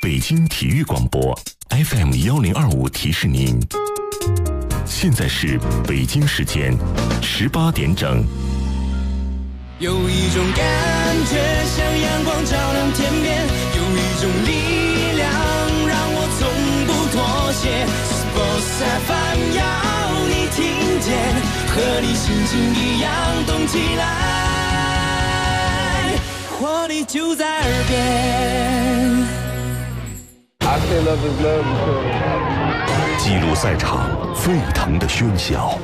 北京体育广播 FM1025提示您，现在是北京时间18点整。 有一种感觉像阳光照亮天边，有一种力量让我从不妥协。Sports FM 要你听见，和你心情一样动起来，活力就在耳边。 记录赛场沸腾的喧嚣，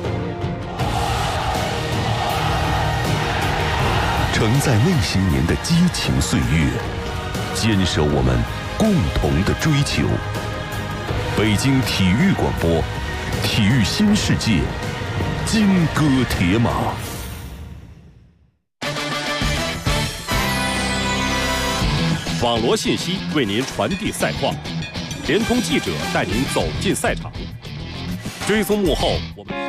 承载那些年的激情岁月，坚守我们共同的追求。北京体育广播，体育新世界，金戈铁马。 网罗信息为您传递赛况，联通记者带您走进赛场，追踪幕后我们。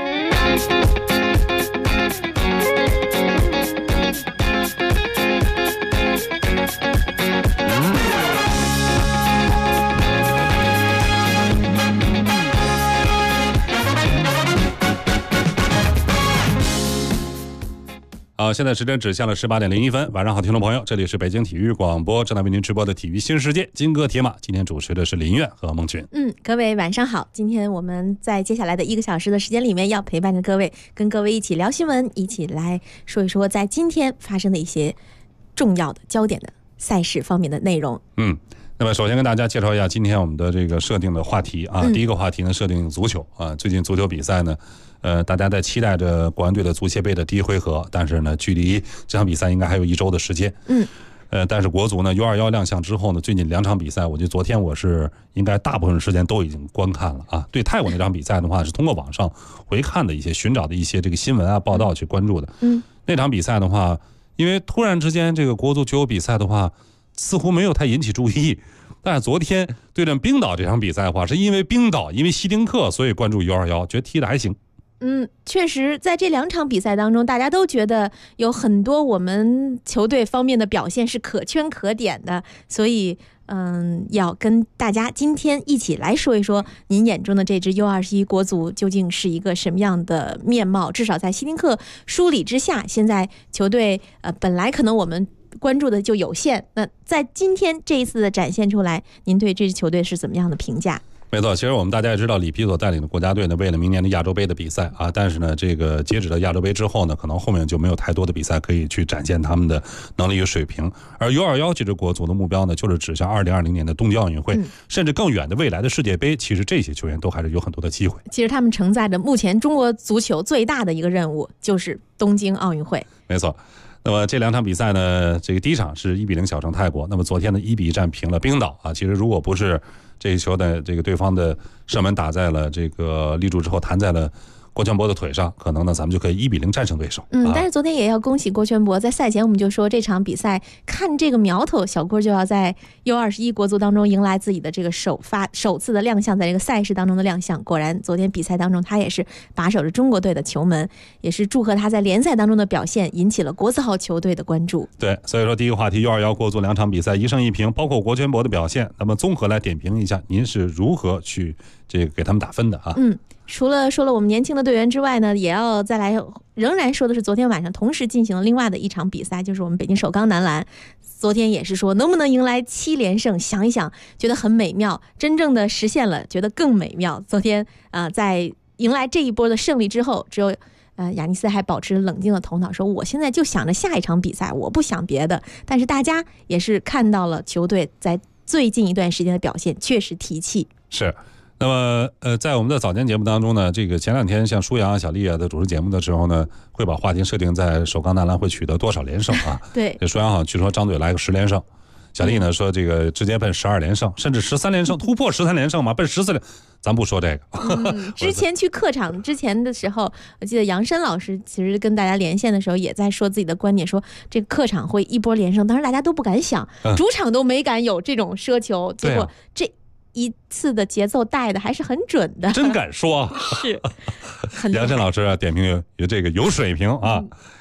现在时间指向了18点01分。晚上好，听众朋友，这里是北京体育广播，正在为您直播的体育新世界，金戈铁马。今天主持的是林苑和孟群。 各位晚上好。今天我们在接下来的1个小时的时间里面，要陪伴着各位，跟各位一起聊新闻，一起来说一说在今天发生的一些重要的焦点的赛事方面的内容。 那么首先跟大家介绍一下今天我们的这个设定的话题啊。第一个话题呢，设定足球啊。最近足球比赛呢，大家在期待着国安队的足协杯的第一回合，但是呢，距离这场比赛应该还有1周的时间。但是国足呢 U21 亮相之后呢，最近2场比赛，我觉得昨天我是应该大部分时间都已经观看了啊。对泰国那场比赛的话，是通过网上回看的一些寻找的一些这个新闻啊报道去关注的。那场比赛的话，因为突然之间这个国足球比赛的话，似乎没有太引起注意。但是昨天对阵冰岛这场比赛的话，是因为冰岛因为希丁克，所以关注 U21， 觉得踢得还行。 确实在这2场比赛当中，大家都觉得有很多我们球队方面的表现是可圈可点的，所以要跟大家今天一起来说一说您眼中的这支 U21 国足究竟是一个什么样的面貌。至少在希丁克梳理之下，现在球队本来可能我们关注的就有限，那在今天这一次的展现出来，您对这支球队是怎么样的评价？ 没错，其实我们大家也知道，里皮所带领的国家队呢，为了明年的亚洲杯的比赛啊，但是呢，这个截止到亚洲杯之后呢，可能后面就没有太多的比赛可以去展现他们的能力与水平。而 U21 这支国足的目标呢，就是指向2020年的东京奥运会，甚至更远的未来的世界杯。其实这些球员都还是有很多的机会。 其实他们承载着目前中国足球最大的一个任务，就是东京奥运会。 没错。那么这2场比赛呢，这个第一场是1-0小胜泰国，那么昨天的1-1战平了冰岛啊。其实如果不是这一球的这个对方的射门打在了这个立柱之后弹在了郭全博的腿上，可能呢咱们就可以1-0战胜对手。 但是昨天也要恭喜郭全博，在赛前我们就说这场比赛看这个苗头，小郭就要在 U21 国足当中迎来自己的这个首次的亮相，在这个赛事当中的亮相。果然昨天比赛当中他也是把守着中国队的球门，也是祝贺他在联赛当中的表现，引起了国字号球队的关注。 对，所以说第一个话题 U21 国足2场比赛1胜1平，包括郭全博的表现，那么综合来点评一下，您是如何去这个给他们打分的啊？ 除了说了我们年轻的队员之外呢，也要再来仍然说的是昨天晚上同时进行了另外的一场比赛，就是我们北京首钢男篮。昨天也是说能不能迎来7连胜，想一想觉得很美妙，真正的实现了觉得更美妙。昨天在迎来这一波的胜利之后，只有雅尼斯还保持冷静的头脑，说我现在就想着下一场比赛，我不想别的。但是大家也是看到了球队在最近一段时间的表现确实提气。 是。那么在我们的早间节目当中呢，这个前2天像舒阳啊、小丽啊的主持节目的时候呢，会把话题设定在首钢男篮会取得多少连胜啊？ 对， 舒阳好像据说张嘴来个10连胜，小丽呢说这个直接奔12连胜，甚至13连胜，突破13连胜嘛，奔14连。咱不说这个。 之前去客场之前的时候，我记得杨申老师其实跟大家连线的时候也在说自己的观点，说这个客场会一波连胜，当时大家都不敢想，主场都没敢有这种奢求，结果这一次的节奏带的还是很准的， 真敢说。 是杨申老师点评有这个有水平啊。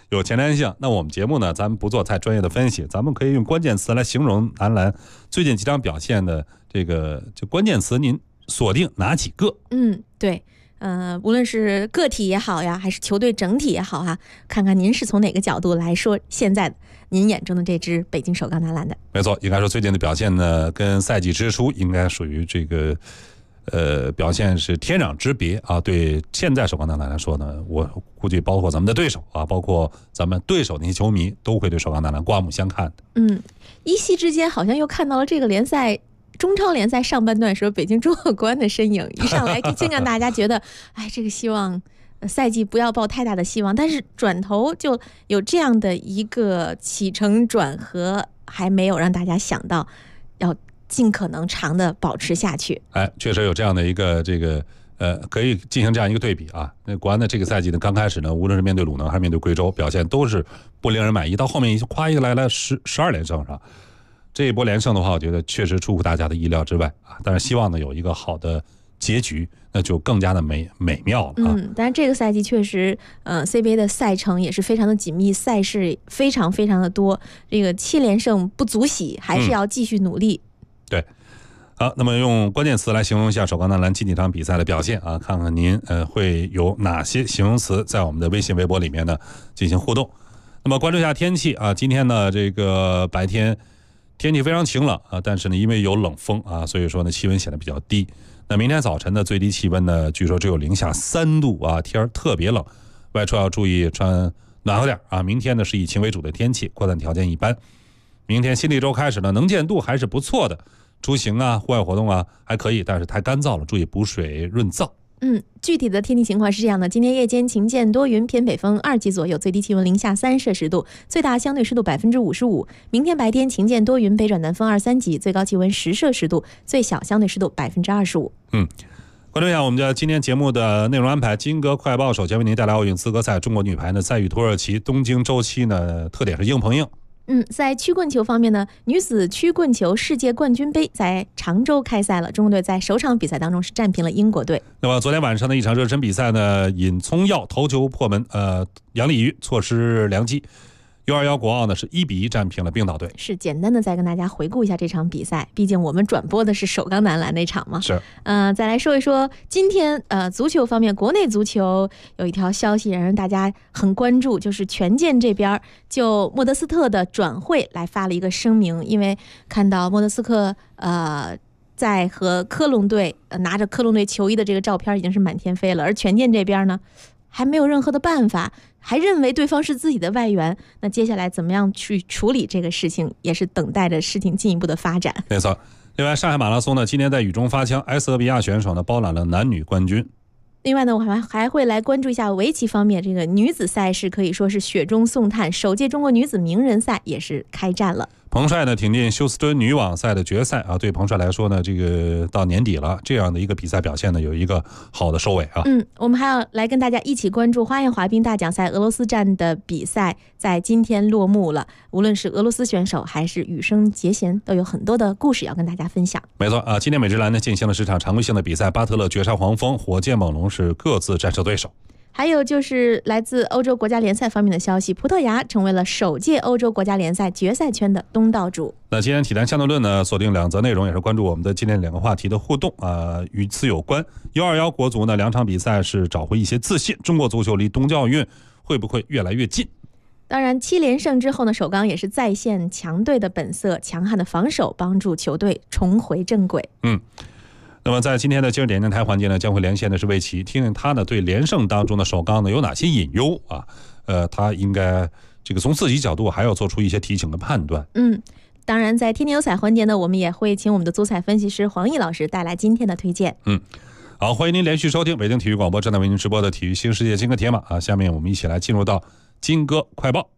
有前瞻性。那我们节目呢，咱们不做太专业的分析，咱们可以用关键词来形容男篮最近几场表现的这个就关键词，您锁定哪几个？ 对。无论是个体也好呀，还是球队整体也好哈，看看您是从哪个角度来说现在您眼中的这支北京首钢男篮的。 没错，应该说最近的表现呢，跟赛季之初应该属于这个表现是天壤之别啊。对现在首钢男篮来说呢，我估计包括咱们的对手啊，包括咱们对手那些球迷都会对首钢男篮刮目相看的。 一夕之间好像又看到了这个联赛中超联赛上半段时候北京中赫国安的身影，一上来先让大家觉得这个希望赛季不要抱太大的希望，但是转头就有这样的一个起承转合，还没有让大家想到要尽可能长的保持下去。 确实有这样的一个这个可以进行这样一个对比啊。那国安的这个赛季呢，刚开始呢，无论是面对鲁能还是面对贵州，表现都是不令人满意，到后面一夸一个来了12连胜上。这一波连胜的话，我觉得确实出乎大家的意料之外啊。但是希望呢有一个好的结局，那就更加的美妙了啊。 但是这个赛季确实CBA 的赛程也是非常的紧密，赛事非常非常的多，这个7连胜不足喜，还是要继续努力。 对。好，那么用关键词来形容一下首钢男篮近几场比赛的表现啊，看看您会有哪些形容词在我们的微信微博里面呢进行互动。那么关注一下天气啊，今天呢这个白天天气非常晴朗啊，但是呢因为有冷风啊，所以说呢气温显得比较低。那明天早晨的最低气温呢，据说只有零下3度啊，天特别冷，外出要注意穿暖和点啊。明天呢是以晴为主的天气，扩散条件一般。明天新的一周开始呢，能见度还是不错的，出行啊户外活动啊还可以，但是太干燥了，注意补水润燥。 具体的天气情况是这样的：今天夜间晴间多云，偏北风2级左右，最低气温零下3摄氏度，最大相对湿度55%。明天白天晴间多云，北转南风2、3级，最高气温10摄氏度，最小相对湿度25%。 关注一下我们的今天节目的内容安排。金戈快报首先为您带来奥运资格赛，中国女排呢赛与土耳其，东京周期呢特点是硬碰硬。 在曲棍球方面呢，女子曲棍球世界冠军杯在常州开赛了，中国队在首场比赛当中是战平了英国队。 那么昨天晚上的一场热身比赛呢，尹聪耀头球破门，杨丽瑜错失良机。U21国奥呢是1比1战平了冰岛队。 是简单的再跟大家回顾一下这场比赛，毕竟我们转播的是首钢男篮那场嘛。 是。 再来说一说今天足球方面，国内足球有一条消息让大家很关注，就是权健这边就莫德斯特的转会来发了一个声明，因为看到莫德斯特在和科隆队拿着科隆队球衣的这个照片已经是满天飞了，而权健这边呢还没有任何的办法，还认为对方是自己的外援，那接下来怎么样去处理这个事情，也是等待着事情进一步的发展。 没错。另外上海马拉松呢今年在雨中发枪，埃塞俄比亚选手呢包揽了男女冠军。 另外呢，我们还会来关注一下围棋方面，这个女子赛事可以说是雪中送炭，首届中国女子名人赛也是开战了。 彭帅呢挺进休斯敦女网赛的决赛啊，对彭帅来说呢，这个到年底了，这样的一个比赛表现呢有一个好的收尾啊。 我们还要来跟大家一起关注花样滑冰大奖赛俄罗斯站的比赛，在今天落幕了。无论是俄罗斯选手还是羽生结弦，都有很多的故事要跟大家分享。 没错啊，今天美职篮呢进行了10场常规性的比赛，巴特勒绝杀黄蜂，火箭猛龙是各自战胜对手。 还有就是来自欧洲国家联赛方面的消息，葡萄牙成为了首届欧洲国家联赛决赛圈的东道主。 那今天体坛相对论呢，锁定2则内容，也是关注我们的今天2个话题的互动啊，与此有关。U21国足呢2场比赛是找回一些自信，中国足球离东京奥运会不会越来越近？ 当然7连胜之后呢，首钢也是再现强队的本色，强悍的防守帮助球队重回正轨。 那么在今天的今日点电台环节呢，将会连线的是魏琪，听听他呢对连胜当中的首钢呢有哪些隐忧啊？他应该这个从自己角度还要做出一些提醒的判断。 当然在天天有彩环节呢，我们也会请我们的足彩分析师黄奕老师带来今天的推荐。 好，欢迎您连续收听北京体育广播正在为您直播的体育新世界金戈铁马啊。下面我们一起来进入到金戈快报。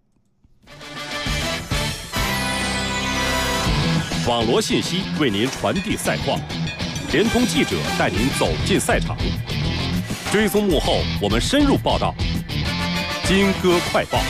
网罗信息为您传递赛况，连通记者带您走进赛场，追踪幕后我们深入报道。金戈快报。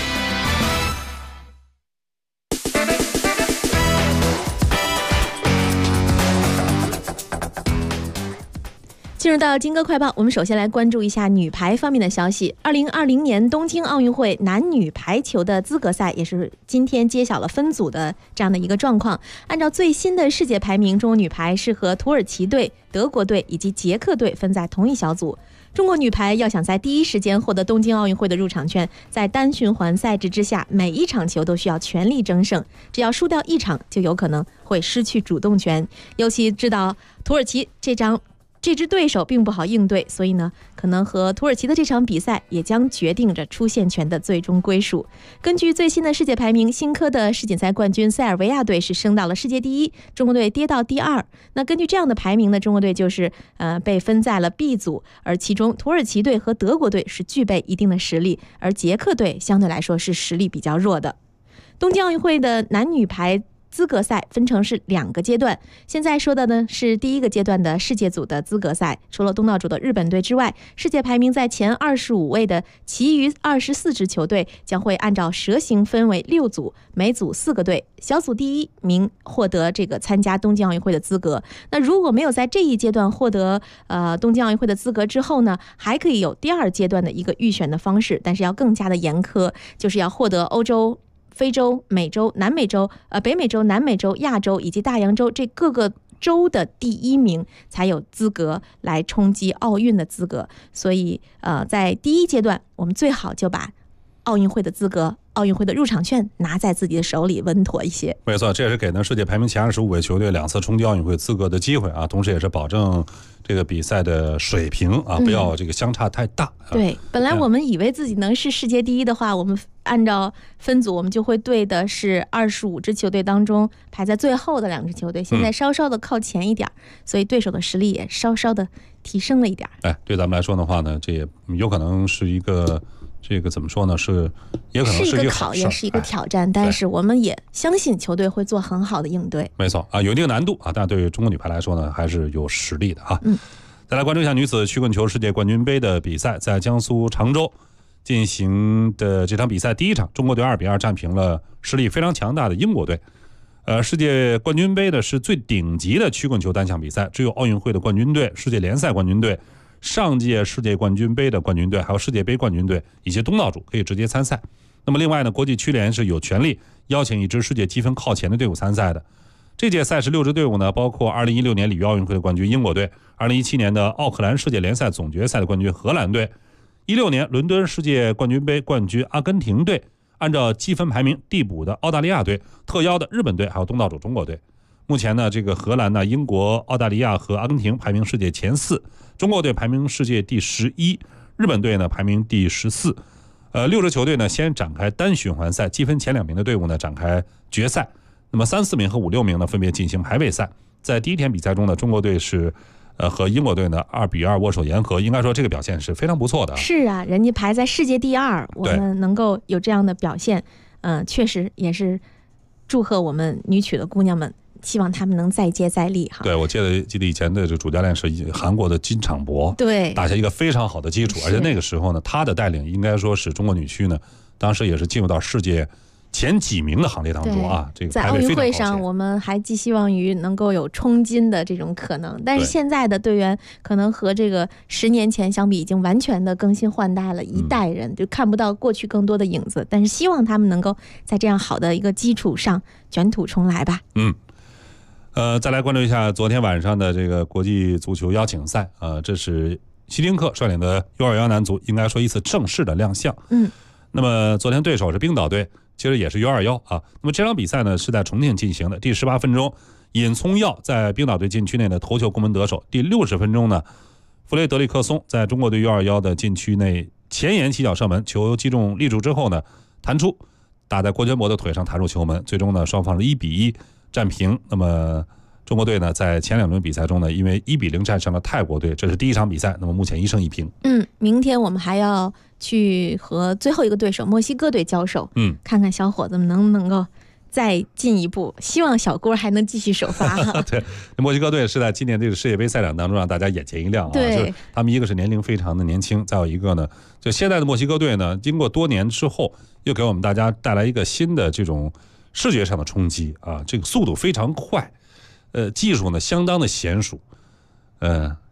进入到金歌快报，我们首先来关注一下女排方面的消息。2020年东京奥运会男女排球的资格赛也是今天揭晓了分组的这样的一个状况。按照最新的世界排名，中国女排是和土耳其队、德国队以及捷克队分在同一小组。中国女排要想在第一时间获得东京奥运会的入场券，在单循环赛制之下，每一场球都需要全力争胜，只要输掉一场，就有可能会失去主动权。尤其知道土耳其这支对手并不好应对，所以呢，可能和土耳其的这场比赛也将决定着出线权的最终归属。根据最新的世界排名，新科的世锦赛冠军塞尔维亚队是升到了世界第一，中国队跌到第二。那根据这样的排名呢，中国队就是被分在了 B 组，而其中土耳其队和德国队是具备一定的实力，而捷克队相对来说是实力比较弱的。东京奥运会的男女排资格赛分成是2个阶段，现在说的呢是第1个阶段的世界组的资格赛，除了东道主的日本队之外，世界排名在前25位的其余24支球队将会按照蛇形分为6组，每组4个队，小组第1名获得这个参加东京奥运会的资格。那如果没有在这一阶段获得东京奥运会的资格之后呢，还可以有第2阶段的一个预选的方式，但是要更加的严苛，就是要获得欧洲、非洲、美洲、南美洲、北美洲、南美洲、亚洲以及大洋洲这各个州的第1名才有资格来冲击奥运的资格。所以在第1阶段，我们最好就把奥运会的资格、奥运会的入场券拿在自己的手里，稳妥一些。 没错，这也是给呢世界排名前25位球队2次冲击奥运会资格的机会啊，同时也是保证这个比赛的水平啊，不要这个相差太大。 对，本来我们以为自己能是世界第一的话，我们按照分组，我们就会对的是25支球队当中排在最后的2支球队，现在稍稍的靠前一点，所以对手的实力也稍稍的提升了一点。 对咱们来说的话呢，这也有可能是一个。这个怎么说呢？也可能是一个考验，是一个挑战，但是我们也相信球队会做很好的应对。 没错啊，有一定难度啊，但对于中国女排来说呢，还是有实力的啊。再来关注一下女子曲棍球世界冠军杯的比赛，在江苏常州进行的这场比赛，第1场，中国队2比2战平了实力非常强大的英国队。世界冠军杯呢是最顶级的曲棍球单项比赛，只有奥运会的冠军队、世界联赛冠军队、上届世界冠军杯的冠军队，还有世界杯冠军队以及东道主可以直接参赛。那么另外呢，国际曲联是有权利邀请一支世界积分靠前的队伍参赛的。这届赛事6支队伍呢，包括2016年里约奥运会的冠军英国队，2017年的奥克兰世界联赛总决赛的冠军荷兰队，16年伦敦世界冠军杯冠军阿根廷队，按照积分排名递补的澳大利亚队，特邀的日本队，还有东道主中国队。目前呢，这个荷兰呢、英国、澳大利亚和阿根廷排名世界前4，中国队排名世界第11，日本队呢排名第14。6支球队呢先展开单循环赛，积分前2名的队伍呢展开决赛。那么3、4名和5、6名呢分别进行排位赛。在第1天比赛中呢，中国队是和英国队呢2比2握手言和，应该说这个表现是非常不错的。 是啊，人家排在世界第2，我们能够有这样的表现，确实也是祝贺我们女曲的姑娘们。希望他们能再接再厉哈。 对，我记得以前的这主教练是韩国的金昌博， 对， 打下一个非常好的基础，而且那个时候呢，他的带领应该说是中国女区呢，当时也是进入到世界前几名的行列当中啊。这个在奥运会上，我们还寄希望于能够有冲金的这种可能，但是现在的队员可能和这个10年前相比，已经完全的更新换代了，一代人就看不到过去更多的影子。但是希望他们能够在这样好的一个基础上卷土重来吧。 再来关注一下昨天晚上的这个国际足球邀请赛这是希丁克率领的U21男足应该说一次正式的亮相。那么昨天对手是冰岛队，其实也是U21啊。那么这场比赛呢是在重庆进行的，第18分钟，尹聪耀在冰岛队禁区内的头球攻门得手。第60分钟呢，弗雷德里克松在中国队U21的禁区内前沿起脚射门，球击中立柱之后呢弹出，打在郭全博的腿上弹入球门。最终呢双方是1比1战平。那么中国队呢在前2轮比赛中呢因为1比0战胜了泰国队，这是第1场比赛。那么目前1胜1平。 明天我们还要去和最后一个对手墨西哥队交手，看看小伙子们能不能够再进一步，希望小郭还能继续首发。 对，墨西哥队是在今年这个世界杯赛场当中让大家眼前一亮啊。就是他们一个是年龄非常的年轻，再有一个呢，就现在的墨西哥队呢，经过多年之后，又给我们大家带来一个新的这种视觉上的冲击啊，这个速度非常快，技术呢相当的娴熟，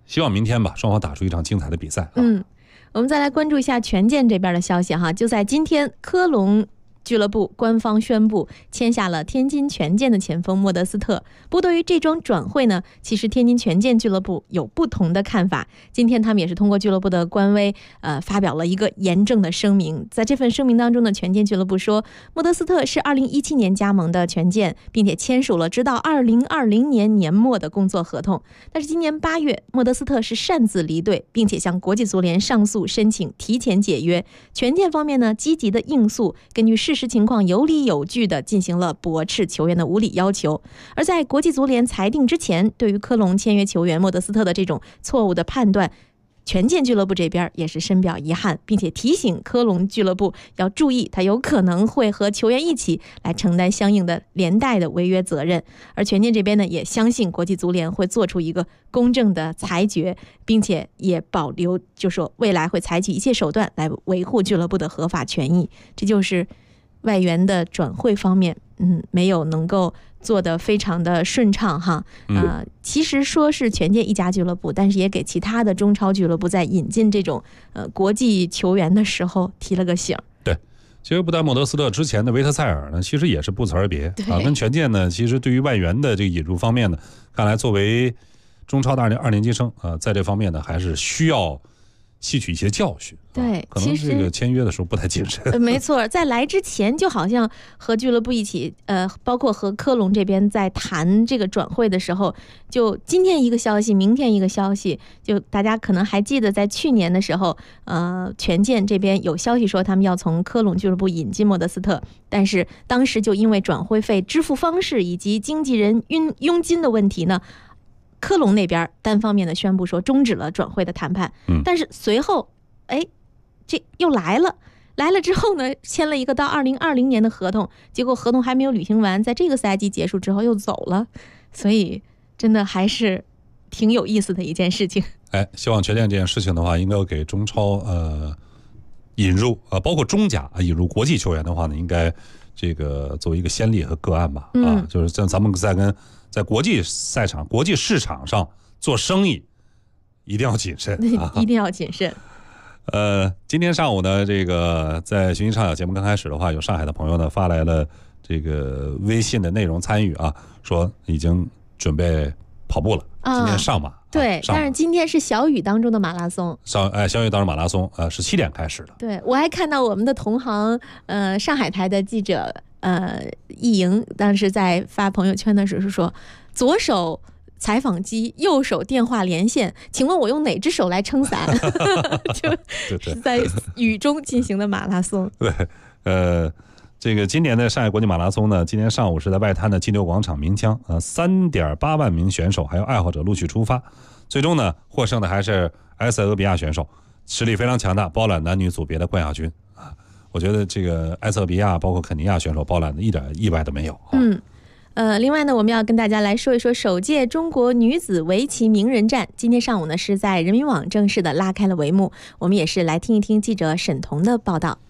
希望明天吧，双方打出一场精彩的比赛。 我们再来关注一下权健这边的消息哈，就在今天，科隆俱乐部官方宣布签下了天津权健的前锋莫德斯特。不过对于这桩转会呢，其实天津权健俱乐部有不同的看法。今天他们也是通过俱乐部的官微发表了一个严正的声明。在这份声明当中呢，权健俱乐部说，莫德斯特是2017年加盟的权健，并且签署了直到2020年年末的工作合同。但是今年8月，莫德斯特是擅自离队，并且向国际足联上诉申请提前解约。权健方面呢，积极的应诉，根据事实情况有理有据地进行了驳斥球员的无理要求。而在国际足联裁定之前，对于科隆签约球员莫德斯特的这种错误的判断，权健俱乐部这边也是深表遗憾，并且提醒科隆俱乐部要注意，他有可能会和球员一起来承担相应的连带的违约责任。而权健这边呢，也相信国际足联会做出一个公正的裁决，并且也保留，就说未来会采取一切手段来维护俱乐部的合法权益。这就是外援的转会方面，没有能够做得非常的顺畅哈。其实说是权健一家俱乐部，但是也给其他的中超俱乐部在引进这种国际球员的时候提了个醒。 对，其实不但莫德斯特，之前的维特塞尔呢，其实也是不辞而别啊。跟权健呢，其实对于外援的这个引入方面呢，看来作为中超的二年级生啊，在这方面呢，还是需要吸取一些教训。 对， 可能这个签约的时候不太谨慎。 没错，在来之前就好像和俱乐部一起，包括和科隆这边在谈这个转会的时候，就今天一个消息，明天一个消息，就大家可能还记得，在去年的时候，权健这边有消息说他们要从科隆俱乐部引进莫德斯特，但是当时就因为转会费支付方式以及经纪人佣金的问题呢，科隆那边单方面的宣布说终止了转会的谈判。但是随后这又来了之后呢，签了一个到2020年的合同，结果合同还没有履行完，在这个赛季结束之后又走了，所以真的还是挺有意思的一件事情。 希望权健这件事情的话，应该要给中超引入包括中甲引入国际球员的话呢，应该这个作为一个先例和个案吧。就是像咱们在国际赛场、国际市场上做生意，一定要谨慎， 一定要谨慎。 今天上午呢，这个在寻音畅想节目刚开始的话，有上海的朋友呢发来了这个微信的内容参与啊，说已经准备跑步了，今天上马。 对，但是今天是小雨当中的马拉松。 小雨当中马拉松是7点开始的。 对，我还看到我们的同行上海台的记者易莹当时在发朋友圈的时候说，左手采访机，右手电话连线，请问我用哪只手来撑伞？就是在雨中进行的马拉松。 对，这个今年的上海国际马拉松呢，今天上午是在外滩的金牛广场鸣枪，3.8万名选手还有爱好者陆续出发，最终呢获胜的还是埃塞俄比亚选手，实力非常强大，包揽男女组别的冠亚军啊。我觉得这个埃塞俄比亚包括肯尼亚选手包揽的一点意外都没有。 另外呢，我们要跟大家来说一说首届中国女子围棋名人战，今天上午呢是在人民网正式的拉开了帷幕，我们也是来听一听记者沈彤的报道。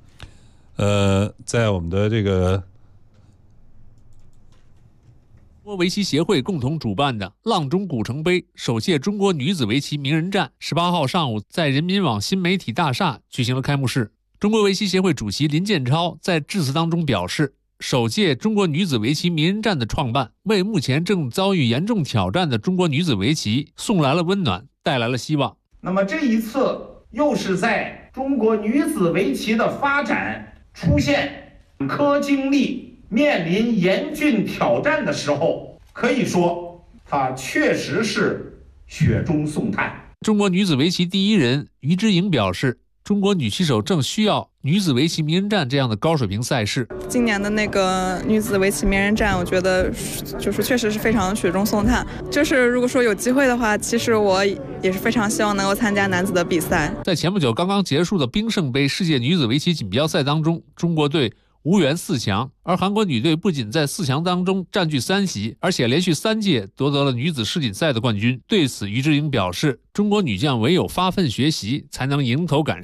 在我们的这个中国围棋协会共同主办的阆中古城杯首届中国女子围棋名人战18号上午在人民网新媒体大厦举行了开幕式。中国围棋协会主席林建超在致辞当中表示，首届中国女子围棋名人战的创办，为目前正遭遇严重挑战的中国女子围棋送来了温暖，带来了希望。 那么这一次又是在中国女子围棋的发展出现科经历面临严峻挑战的时候，可以说它确实是雪中送炭。 中国女子围棋第一人于之颖表示，中国女棋手正需要女子围棋名人战这样的高水平赛事。 今年的那个女子围棋名人战，我觉得就是确实是非常雪中送炭。就是如果说有机会的话，其实我也是非常希望能够参加男子的比赛。 在前不久刚刚结束的冰胜杯世界女子围棋锦标赛当中，中国队无缘4强，而韩国女队不仅在4强当中占据3席，而且连续3届夺得了女子世锦赛的冠军。对此，于之颖表示，中国女将唯有发奋学习，才能迎头赶上。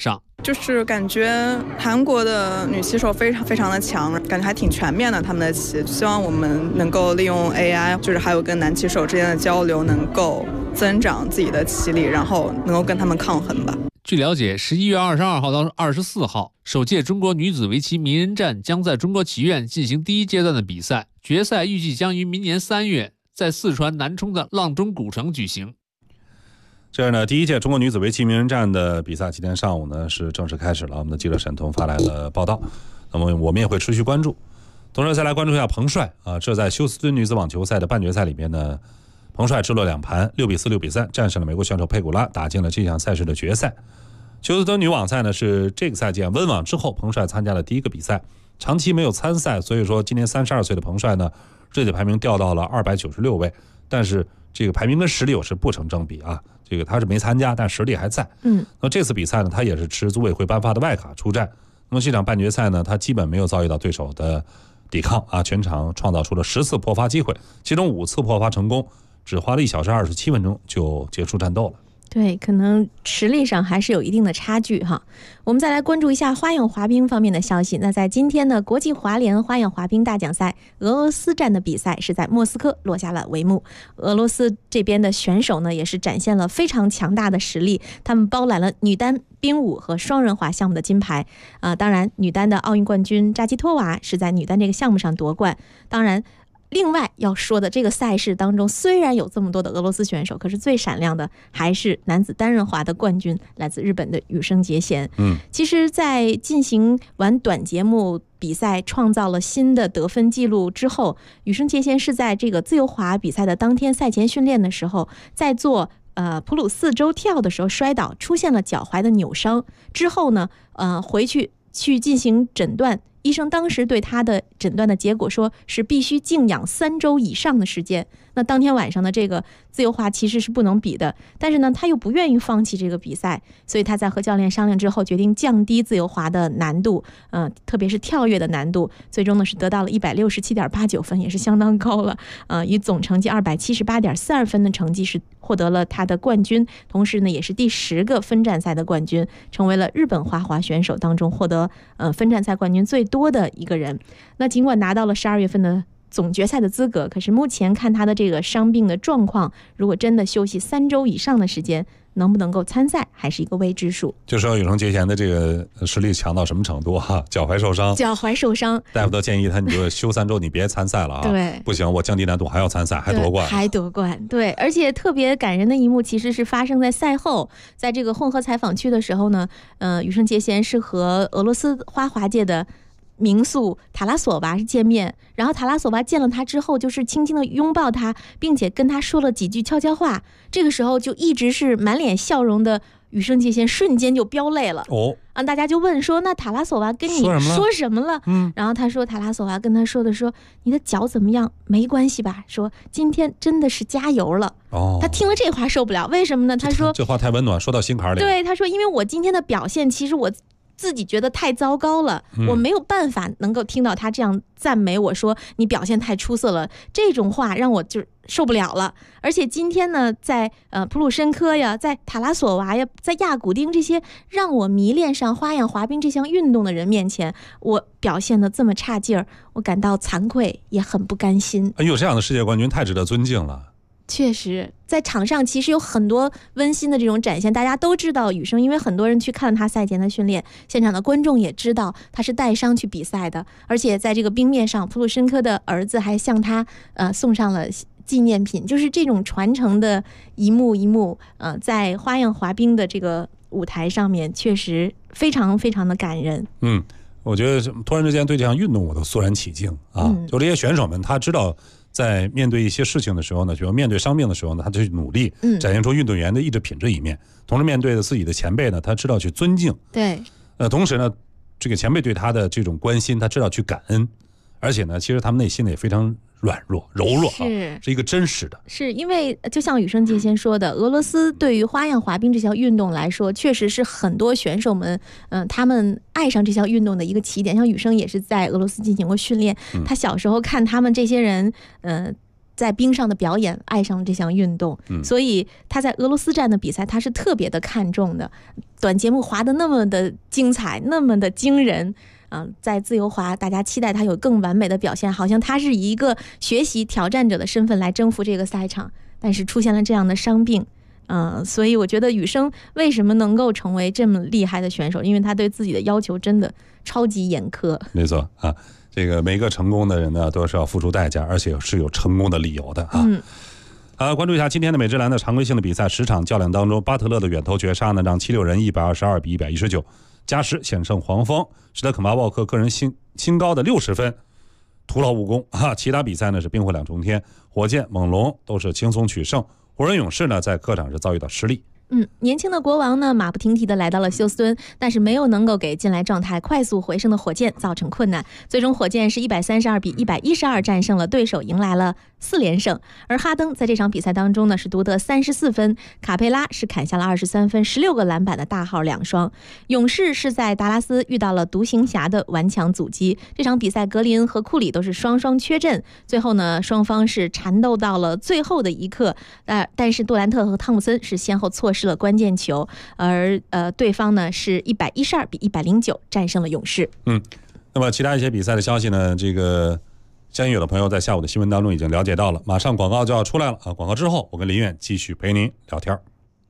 就是感觉韩国的女棋手非常的强，感觉还挺全面的他们的棋。希望我们能够利用 AI， 就是还有跟男棋手之间的交流，能够增长自己的棋力，然后能够跟他们抗衡吧。 据了解，11月22号到24号，首届中国女子围棋名人战将在中国棋院进行第一阶段的比赛，决赛预计将于明年3月在四川南充的阆中古城举行。 这样呢，第一届中国女子围棋名人战的比赛今天上午呢是正式开始了，我们的记者沈彤发来了报道，那么我们也会持续关注。同时再来关注一下彭帅啊，这在休斯敦女子网球赛的半决赛里面呢，彭帅直落2盘6比4、6比3战胜了美国选手佩古拉，打进了这项赛事的决赛。休斯敦女网赛呢是这个赛季温网之后彭帅参加了第一个比赛，长期没有参赛，所以说今年32岁的彭帅呢，世界排名掉到了296位，但是这个排名跟实力有时不成正比啊。这个他是没参加，但实力还在。那这次比赛呢，他也是持组委会颁发的外卡出战。那么这场半决赛呢，他基本没有遭遇到对手的抵抗啊，全场创造出了10次破发机会，其中5次破发成功，只花了1小时27分钟就结束战斗了。 对，可能实力上还是有一定的差距哈。我们再来关注一下花样滑冰方面的消息。那在今天呢，国际滑联花样滑冰大奖赛俄罗斯站的比赛是在莫斯科落下了帷幕。俄罗斯这边的选手呢，也是展现了非常强大的实力，他们包揽了女单、冰舞和双人滑项目的金牌。当然，女单的奥运冠军扎基托娃是在女单这个项目上夺冠。当然，另外要说的，这个赛事当中虽然有这么多的俄罗斯选手，可是最闪亮的还是男子单人滑的冠军，来自日本的羽生结弦。其实在进行完短节目比赛创造了新的得分记录之后，羽生结弦是在这个自由滑比赛的当天赛前训练的时候，在做普鲁4周跳的时候摔倒，出现了脚踝的扭伤。之后呢回去进行诊断，医生当时对他的诊断的结果说是必须静养3周以上的时间。那当天晚上的这个自由滑其实是不能比的，但是呢他又不愿意放弃这个比赛，所以他在和教练商量之后决定降低自由滑的难度，特别是跳跃的难度，最终呢是得到了167.89分，也是相当高了，以总成绩278.42分的成绩是获得了他的冠军，同时呢也是第10个分站赛的冠军，成为了日本花滑选手当中获得分站赛冠军最多的一个人。那尽管拿到了12月份的总决赛的资格，可是目前看他的这个伤病的状况，如果真的休息3周以上的时间，能不能够参赛还是一个未知数。 就说羽生结弦的这个实力强到什么程度啊？脚踝受伤，大夫都建议他你就休3周，你别参赛了啊。 对， 不行，我降低难度还要参赛，还夺冠。 对，而且特别感人的一幕其实是发生在赛后，在这个混合采访区的时候呢，羽生结弦是和俄罗斯花滑界的名宿塔拉索娃是见面，然后塔拉索娃见了他之后就是轻轻的拥抱他，并且跟他说了几句悄悄话。这个时候就一直是满脸笑容的羽生结弦瞬间就飙泪了。大家就问说那塔拉索娃跟你说什么了？然后他说塔拉索娃跟他说你的脚怎么样？没关系吧？说今天真的是加油了。他听了这话受不了，为什么呢？他说这话太温暖，说到心坎里。 对，他说因为我今天的表现其实我自己觉得太糟糕了，我没有办法能够听到他这样赞美我说你表现太出色了，这种话让我就受不了了。而且今天呢，在普鲁申科呀，在塔拉索娃呀，在亚古丁这些让我迷恋上花样滑冰这项运动的人面前，我表现得这么差劲儿，我感到惭愧，也很不甘心。 有这样的世界冠军太值得尊敬了。 确实在场上其实有很多温馨的这种展现，大家都知道羽生，因为很多人去看他赛前的训练，现场的观众也知道他是带伤去比赛的，而且在这个冰面上普鲁申科的儿子还向他送上了纪念品，就是这种传承的一幕一幕，在花样滑冰的这个舞台上面确实非常非常的感人。 我觉得突然之间对这项运动我都肃然起敬啊！就这些选手们，他知道在面对一些事情的时候呢，就面对伤病的时候呢，他就去努力，展现出运动员的意志品质一面。同时面对自己的前辈呢，他知道去尊敬。 对， 同时呢，这个前辈对他的这种关心，他知道去感恩，而且呢，其实他们内心也非常软弱柔弱，是一个真实的。 是因为就像羽生结弦说的，俄罗斯对于花样滑冰这项运动来说，确实是很多选手们他们爱上这项运动的一个起点。像羽生也是在俄罗斯进行过训练，他小时候看他们这些人在冰上的表演爱上了这项运动，所以他在俄罗斯站的比赛他是特别的看重的。短节目滑得那么的精彩，那么的惊人，在自由滑大家期待他有更完美的表现，好像他是以一个学习挑战者的身份来征服这个赛场，但是出现了这样的伤病。所以我觉得羽生为什么能够成为这么厉害的选手，因为他对自己的要求真的超级严苛。没错啊，这个每个成功的人呢都是要付出代价，而且是有成功的理由的啊。关注一下今天的美职篮的常规性的比赛10场较量当中，巴特勒的远投绝杀呢让76人122比119加时险胜黄蜂，使得肯巴沃克个人新高的60分徒劳无功啊。其他比赛呢是冰火两重天，火箭、猛龙都是轻松取胜，湖人勇士呢在客场是遭遇到失利。年轻的国王呢马不停蹄地来到了休斯敦，但是没有能够给近来状态快速回升的火箭造成困难，最终火箭是132比112战胜了对手，迎来了4连胜。而哈登在这场比赛当中呢是独得34分，卡佩拉是砍下了23分16个篮板的大号2双。勇士是在达拉斯遇到了独行侠的顽强阻击，这场比赛格林和库里都是双双缺阵，最后呢双方是缠斗到了最后的一刻，但是杜兰特和汤普森是先后错失了关键球，而对方呢是112比109战胜了勇士。那么其他一些比赛的消息呢，这个相信有的朋友在下午的新闻当中已经了解到了，马上广告就要出来了啊！广告之后，我跟林远继续陪您聊天。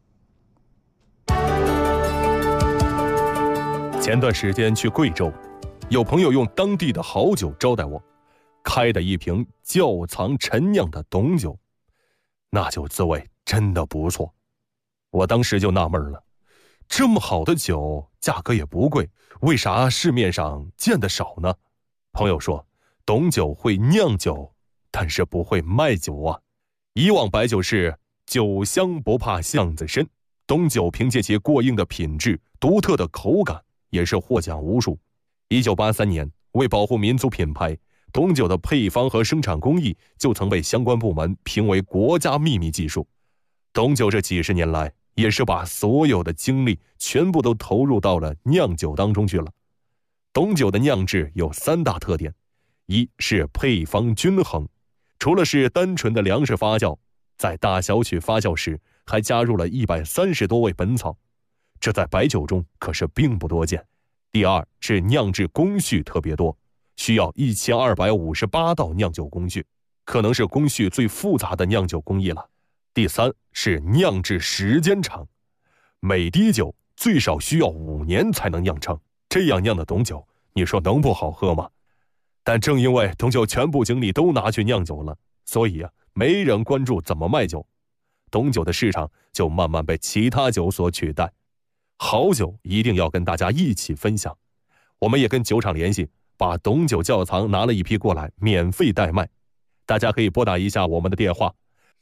前段时间去贵州，有朋友用当地的好酒招待我，开的一瓶窖藏陈酿的董酒，那酒滋味真的不错。我当时就纳闷了，这么好的酒价格也不贵，为啥市面上见得少呢？朋友说，董酒会酿酒，但是不会卖酒啊。以往白酒是酒香不怕巷子深，董酒凭借其过硬的品质、独特的口感，也是获奖无数。1983年，为保护民族品牌，董酒的配方和生产工艺就曾被相关部门评为国家秘密技术。董酒这几十年来，也是把所有的精力全部都投入到了酿酒当中去了。董酒的酿制有3大特点，一是配方均衡，除了是单纯的粮食发酵，在大小曲发酵时还加入了130多味本草，这在白酒中可是并不多见。第二是酿制工序特别多，需要1258道酿酒工序，可能是工序最复杂的酿酒工艺了。第三是酿制时间长，每滴酒最少需要5年才能酿成，这样酿的董酒，你说能不好喝吗？但正因为董酒全部精力都拿去酿酒了，所以没人关注怎么卖酒，董酒的市场就慢慢被其他酒所取代。好酒一定要跟大家一起分享，我们也跟酒厂联系，把董酒窖藏拿了一批过来，免费代卖。大家可以拨打一下我们的电话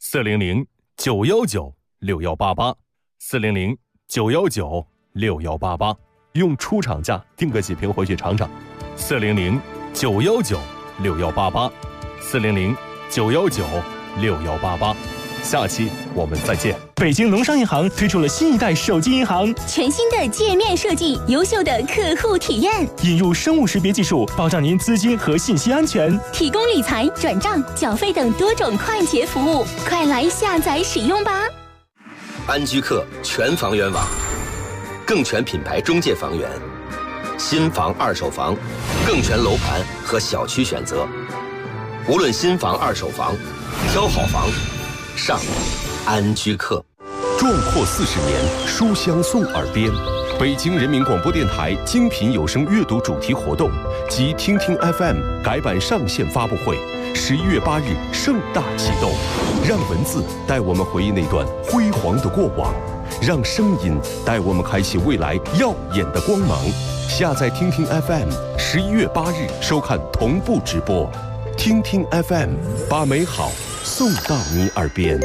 400-919-6188，400-919-6188，用出厂价订个几瓶回去尝尝。400-919-6188，400-919-6188。下期我们再见。 北京农商银行推出了新一代手机银行， 全新的界面设计，优秀的客户体验， 引入生物识别技术，保障您资金和信息安全， 提供理财、转账、缴费等多种快捷服务，快来下载使用吧！ 安居客全房源网，更全品牌中介房源，新房、二手房，更全楼盘和小区选择。无论新房、二手房，挑好房，上安居客。 壮阔40年，书香送耳边。北京人民广播电台精品有声阅读主题活动及听听 FM 改版上线发布会，11月8日盛大启动。让文字带我们回忆那段辉煌的过往，让声音带我们开启未来耀眼的光芒。下载听听 FM，11月8日收看同步直播。听听 FM， 把美好送到你耳边。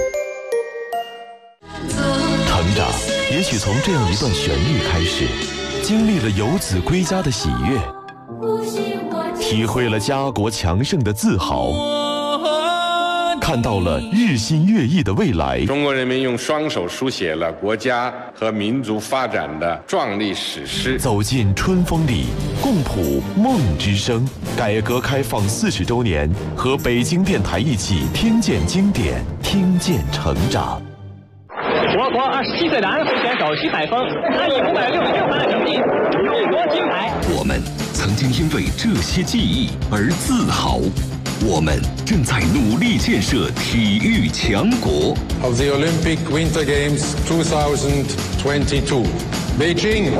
成长也许从这样一段旋律开始，经历了游子归家的喜悦，体会了家国强盛的自豪， 看到了日新月异的未来。 中国人民用双手书写了国家和民族发展的壮丽史诗。 走进春风里，共谱梦之声。改革开放40周年，和北京电台一起听见经典，听见成长。 我国27岁的安徽选手徐海峰，他以566分的成绩勇夺金牌。 我们曾经因为这些记忆而自豪。我们正在努力建设体育强国。 Of the Olympic Winter Games 2022, Beijing.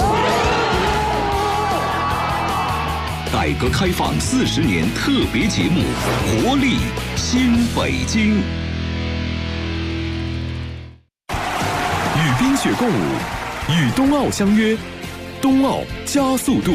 改革开放40年特别节目《活力新北京》，与冰雪共舞，与冬奥相约，冬奥加速度。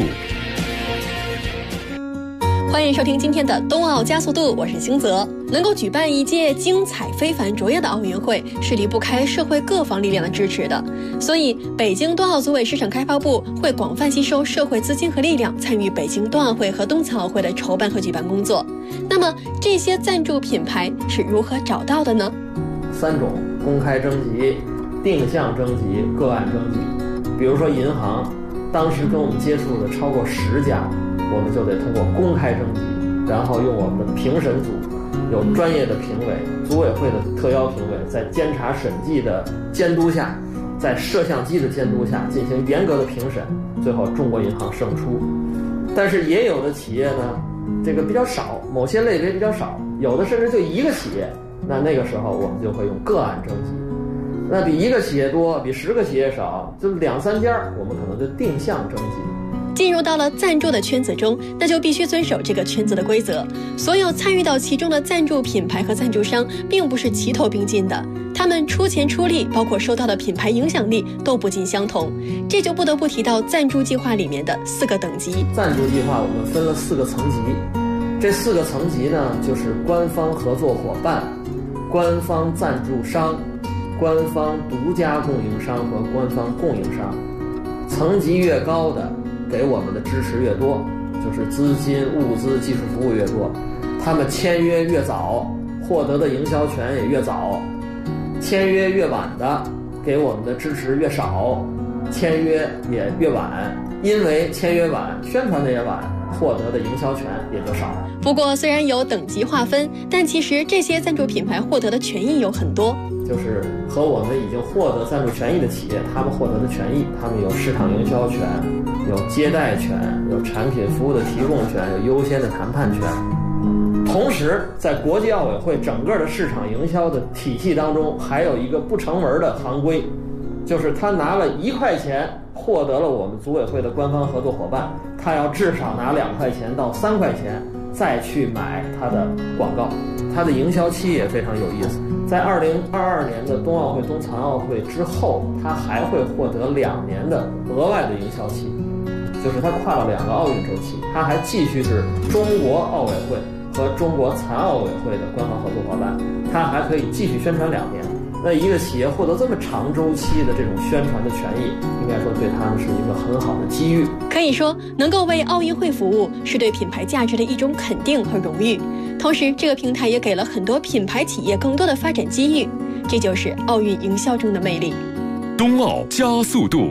欢迎收听今天的冬奥加速度，我是星泽。能够举办一届精彩非凡卓越的奥运会，是离不开社会各方力量的支持的。所以，北京冬奥组委市场开发部会广泛吸收社会资金和力量，参与北京冬奥会和冬残奥会的筹办和举办工作。那么，这些赞助品牌是如何找到的呢 ？3种：公开征集、定向征集、个案征集。比如说银行，当时跟我们接触的超过10家。我们就得通过公开征集，然后用我们的评审组，有专业的评委，组委会的特邀评委，在监察审计的监督下，在摄像机的监督下进行严格的评审，最后中国银行胜出。但是也有的企业呢，这个比较少，某些类别比较少，有的甚至就1个企业，那个时候我们就会用个案征集。那比1个企业多，比10个企业少，就2、3家，我们可能就定向征集。 进入到了赞助的圈子中，那就必须遵守这个圈子的规则。所有参与到其中的赞助品牌和赞助商，并不是齐头并进的，他们出钱出力，包括收到的品牌影响力都不尽相同。这就不得不提到赞助计划里面的4个等级。 赞助计划我们分了4个层级，这4个层级呢，就是官方合作伙伴、官方赞助商、官方独家供应商和官方供应商。层级越高的，给我们的支持越多，就是资金、物资、技术服务越多，他们签约越早，获得的营销权也越早；签约越晚的，给我们的支持越少，签约也越晚。因为签约晚，宣传的也晚，获得的营销权也就少。 不过，虽然有等级划分，但其实这些赞助品牌获得的权益有很多。 就是和我们已经获得赞助权益的企业，他们获得的权益，他们有市场营销权，有接待权，有产品服务的提供权，有优先的谈判权。同时，在国际奥委会整个的市场营销的体系当中，还有一个不成文的行规，就是他拿了1块钱获得了我们组委会的官方合作伙伴，他要至少拿2块钱到3块钱再去买他的广告。他的营销期也非常有意思，在2022年的冬奥会、冬残奥会之后，他还会获得2年的额外的营销期，就是他跨了2个奥运周期，他还继续是中国奥委会和中国残奥委会的官方合作伙伴，他还可以继续宣传2年。那一个企业获得这么长周期的这种宣传的权益，应该说对他们是一个很好的机遇。 可以说，能够为奥运会服务，是对品牌价值的一种肯定和荣誉。同时，这个平台也给了很多品牌企业更多的发展机遇，这就是奥运营销中的魅力。 冬奥加速度。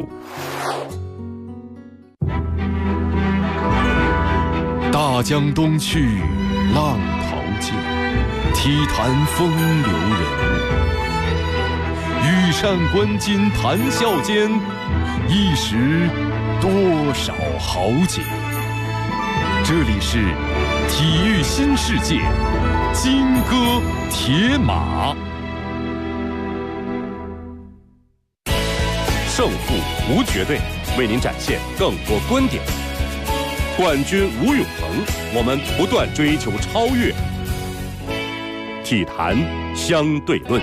大江东去，浪淘尽，体坛风流人物。羽扇纶巾谈笑间，一时多少豪杰。这里是体育新世界，金戈铁马。 胜负无绝对，为您展现更多观点。冠军无永恒，我们不断追求超越。体坛相对论。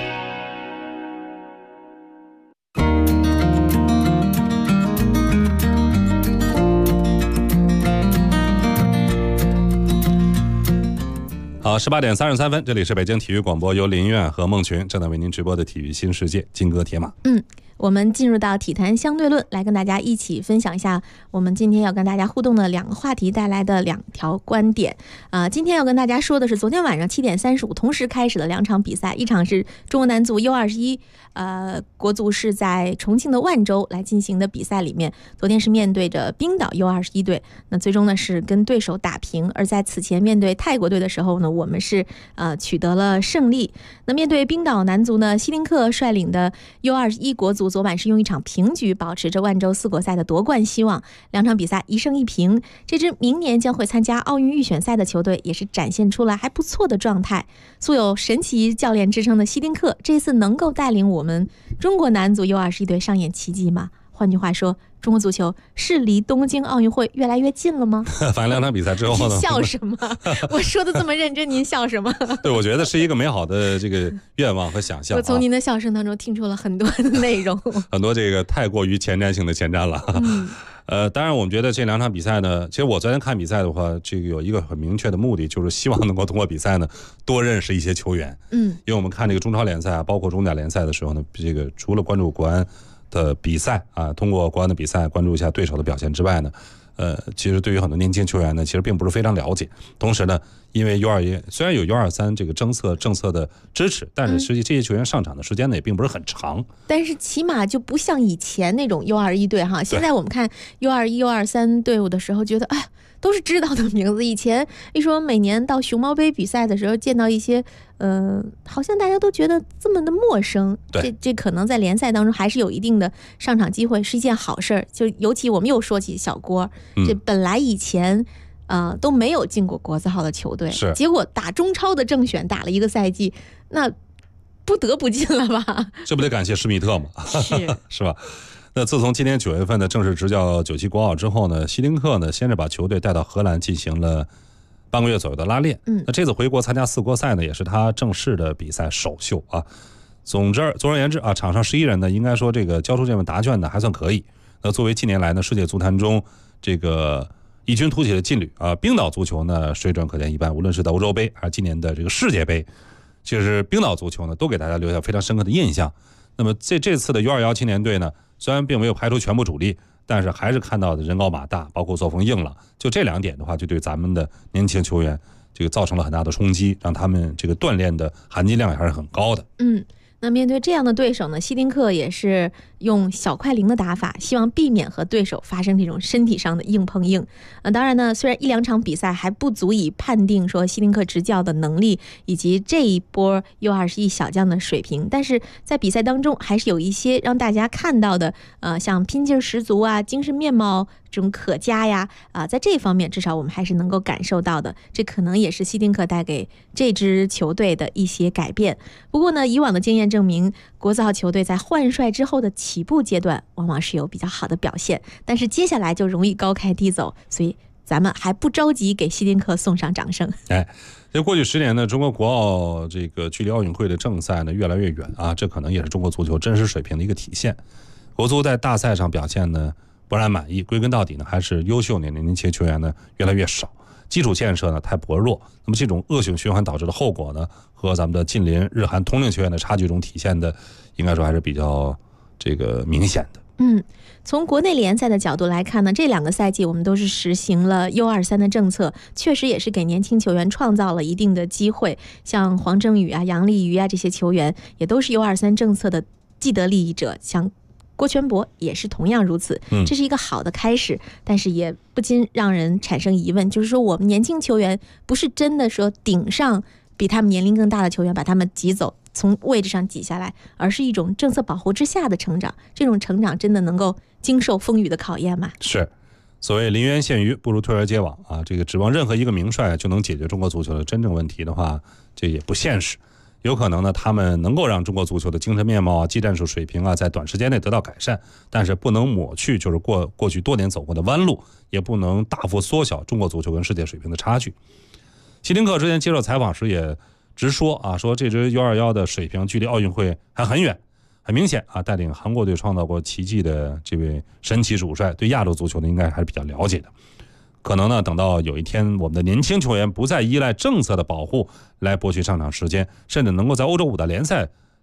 好，18点33分，这里是北京体育广播，由林苑和孟群正在为您直播的体育新世界金戈铁马。 我们进入到体坛相对论，来跟大家一起分享一下我们今天要跟大家互动的2个话题带来的2条观点。今天要跟大家说的是昨天晚上7点35同时开始的2场比赛，一场是中国男足 U21国足是在重庆的万州来进行的比赛里面，昨天是面对着冰岛 U21队，那最终呢是跟对手打平。而在此前面对泰国队的时候呢，我们是取得了胜利。那面对冰岛男足呢，希林克率领的 U21国足昨晚是用一场平局保持着万州4国赛的夺冠希望，2场比赛1胜1平。这支明年将会参加奥运预选赛的球队也是展现出了还不错的状态。素有神奇教练之称的希林克，这次能够带领我们中国男足 U21队上演奇迹吗？换句话说，中国足球是离东京奥运会越来越近了吗？ 反正2场比赛之后呢， 笑什么？我说的这么认真，您笑什么？ 对，我觉得是一个美好的这个愿望和想象。 我从您的笑声当中听出了很多的内容， 很多这个太过于前瞻性的前瞻了。当然我们觉得这2场比赛呢，其实我昨天看比赛的话，这个有一个很明确的目的，就是希望能够通过比赛呢多认识一些球员。因为我们看这个中超联赛啊，包括中甲联赛的时候呢，这个除了关注国安的比赛啊，通过国安的比赛关注一下对手的表现之外呢，其实对于很多年轻球员呢，其实并不是非常了解。同时呢，因为 U21 虽然有 U23 这个政策的支持，但是实际这些球员上场的时间呢也并不是很长。 但是起码就不像以前那种 U21 队哈，现在我们看 U21、U23 队伍的时候，觉得哎，都是知道的名字。以前一说每年到熊猫杯比赛的时候，见到一些好像大家都觉得这么的陌生。这可能在联赛当中还是有一定的上场机会，是一件好事儿。就尤其我们又说起小郭，这本来以前都没有进过国字号的球队，结果打中超的正选打了1个赛季，那不得不进了吧？ 这不得感谢施密特吗？是吧？那自从今年9月份的正式执教97国奥之后呢，希林克呢先是把球队带到荷兰进行了半个月左右的拉练。那这次回国参加4国赛呢，也是他正式的比赛首秀啊。总而言之啊，场上11人呢，应该说这个交出这份答卷呢还算可以。那作为近年来呢世界足坛中这个异军突起的劲旅啊，冰岛足球呢水准可见一斑，无论是在欧洲杯还是今年的这个世界杯，其实冰岛足球呢都给大家留下非常深刻的印象。那么这次的 U21青年队呢，虽然并没有排除全部主力，但是还是看到的人高马大，包括作风硬朗，就这2点的话，就对咱们的年轻球员这个造成了很大的冲击，让他们这个锻炼的含金量也还是很高的。 那面对这样的对手呢，希林克也是用小快灵的打法，希望避免和对手发生这种身体上的硬碰硬。当然呢，虽然1-2场比赛还不足以判定说希林克执教的能力以及这一波 U21 小将的水平，但是在比赛当中还是有一些让大家看到的，像拼劲十足啊、精神面貌这种可嘉呀，在这方面至少我们还是能够感受到的。这可能也是希林克带给这支球队的一些改变。不过呢，以往的经验证明，国字号球队在换帅之后的起步阶段往往是有比较好的表现，但是接下来就容易高开低走，所以咱们还不着急给希林克送上掌声。 这过去10年呢，中国国奥这个距离奥运会的正赛呢越来越远啊，这可能也是中国足球真实水平的一个体现。国足在大赛上表现呢不然满意，归根到底呢还是优秀年轻球员呢越来越少，基础建设呢太薄弱。那么这种恶性循环导致的后果呢，和咱们的近邻日韩同龄球员的差距中体现的，应该说还是比较这个明显的。 从国内联赛的角度来看呢，这2个赛季我们都是实行了 U23 的政策，确实也是给年轻球员创造了一定的机会。像黄正宇啊、杨立瑜啊这些球员也都是 U23 政策的既得利益者，像郭全博也是同样如此。这是一个好的开始，但是也不禁让人产生疑问，就是说我们年轻球员不是真的说顶上比他们年龄更大的球员把他们挤走，从位置上挤下来，而是一种政策保护之下的成长。这种成长真的能够经受风雨的考验吗？ 是，所谓临渊羡鱼，不如退而结网啊！这个指望任何一个名帅就能解决中国足球的真正问题的话，这也不现实。有可能呢，他们能够让中国足球的精神面貌啊、技战术水平啊，在短时间内得到改善，但是不能抹去就是过去多年走过的弯路，也不能大幅缩小中国足球跟世界水平的差距。希林克之前接受采访时也直说啊，说这支 U21 的水平距离奥运会还很远。很明显啊，带领韩国队创造过奇迹的这位神奇主帅，对亚洲足球呢应该还是比较了解的。可能呢，等到有一天我们的年轻球员不再依赖政策的保护来博取上场时间，甚至能够在欧洲五大联赛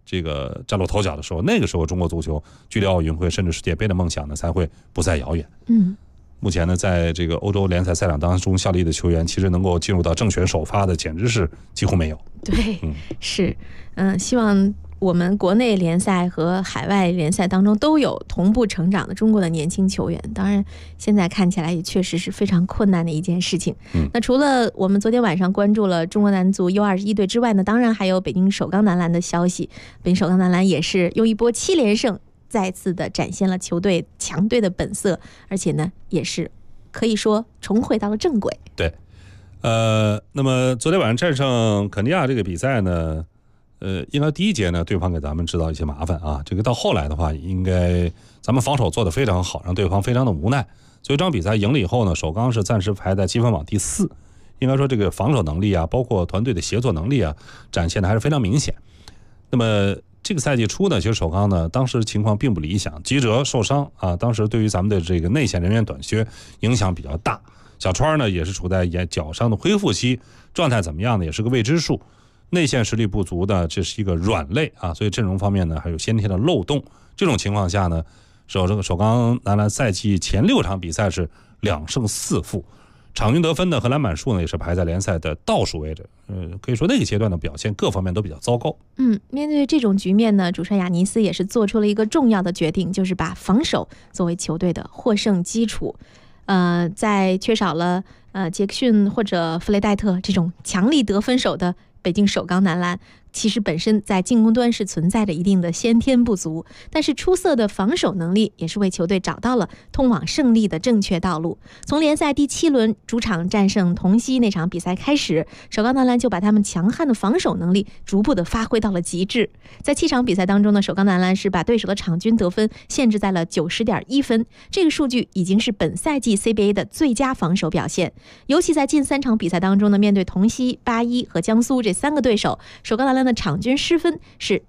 这个崭露头角的时候，那个时候中国足球距离奥运会甚至世界杯的梦想呢才会不再遥远。目前呢，在这个欧洲联赛赛场当中效力的球员，其实能够进入到正选首发的，简直是几乎没有。 对，是，希望我们国内联赛和海外联赛当中都有同步成长的中国的年轻球员。当然，现在看起来也确实是非常困难的一件事情。那除了我们昨天晚上关注了中国男足 U21 队之外呢，当然还有北京首钢男篮的消息。北京首钢男篮也是用一波7连胜，再次的展现了球队强队的本色，而且呢，也是可以说重回到了正轨。 对，那么昨天晚上战胜肯尼亚这个比赛呢，应该第一节呢，对方给咱们制造一些麻烦啊。这个到后来的话，应该咱们防守做得非常好，让对方非常的无奈。所以这场比赛赢了以后呢，首钢是暂时排在积分榜第4。应该说这个防守能力啊，包括团队的协作能力啊，展现的还是非常明显。那么这个赛季初呢，其实首钢呢当时情况并不理想，吉哲受伤啊，当时对于咱们的这个内线人员短缺影响比较大。小川呢也是处在脚伤的恢复期，状态怎么样呢也是个未知数。内线实力不足的，这是一个软肋啊，所以阵容方面呢还有先天的漏洞。这种情况下呢，首钢男篮赛季前6场比赛是2胜4负。场均得分呢和篮板数呢也是排在联赛的倒数位置，可以说那个阶段的表现各方面都比较糟糕。 面对这种局面呢，主帅亚尼斯也是做出了一个重要的决定，就是把防守作为球队的获胜基础。在缺少了杰克逊或者弗雷戴特这种强力得分手的北京首钢男篮，其实本身在进攻端是存在着一定的先天不足，但是出色的防守能力也是为球队找到了通往胜利的正确道路。从联赛第7轮主场战胜同曦那场比赛开始，首钢男篮就把他们强悍的防守能力逐步的发挥到了极致。在7场比赛当中呢，首钢男篮是把对手的场均得分限制在了 90.1 分，这个数据已经是本赛季 CBA 的最佳防守表现。尤其在近3场比赛当中呢，面对同曦、81和江苏这3个对手，首钢男篮的场均失分是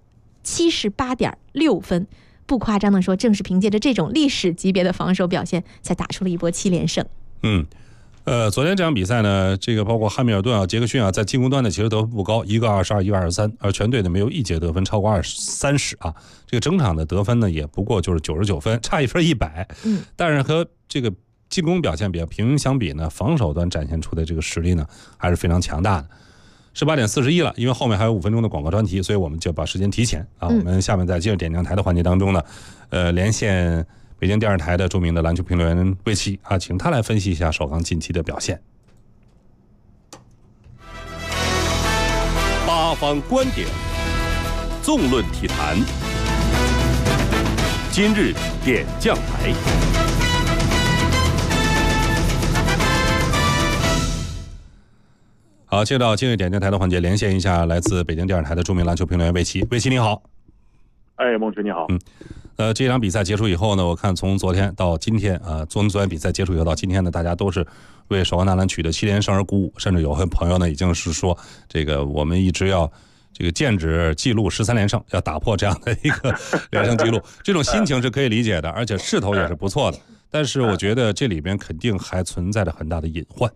78.6 分，不夸张的说，正是凭借着这种历史级别的防守表现，才打出了一波7连胜。 昨天这场比赛呢，这个包括汉密尔顿啊、杰克逊啊，在进攻端呢其实得分不高，一个22，一个23，而全队呢没有一节得分超过30啊。这个整场的得分呢也不过就是99分，差1分100。但是和这个进攻表现比较平均相比呢，防守端展现出的这个实力呢还是非常强大的。18点41了，因为后面还有5分钟的广告专题，所以我们就把时间提前啊。我们下面在今日点将台的环节当中呢，连线北京电视台的著名的篮球评论员魏奇啊，请他来分析一下首钢近期的表现。 八方观点，纵论体坛，今日点将台。好，接到今日点将台的环节，连线一下来自北京电视台的著名篮球评论员魏奇。魏奇你好。 孟群你好。 这场比赛结束以后呢，我看从昨天到今天啊，从昨天比赛结束以后到今天呢，大家都是为首钢男篮取得7连胜而鼓舞，甚至有朋友呢已经是说，这个我们一直要这个剑指记录13连胜，要打破这样的一个连胜记录，这种心情是可以理解的，而且势头也是不错的。但是我觉得这里边肯定还存在着很大的隐患。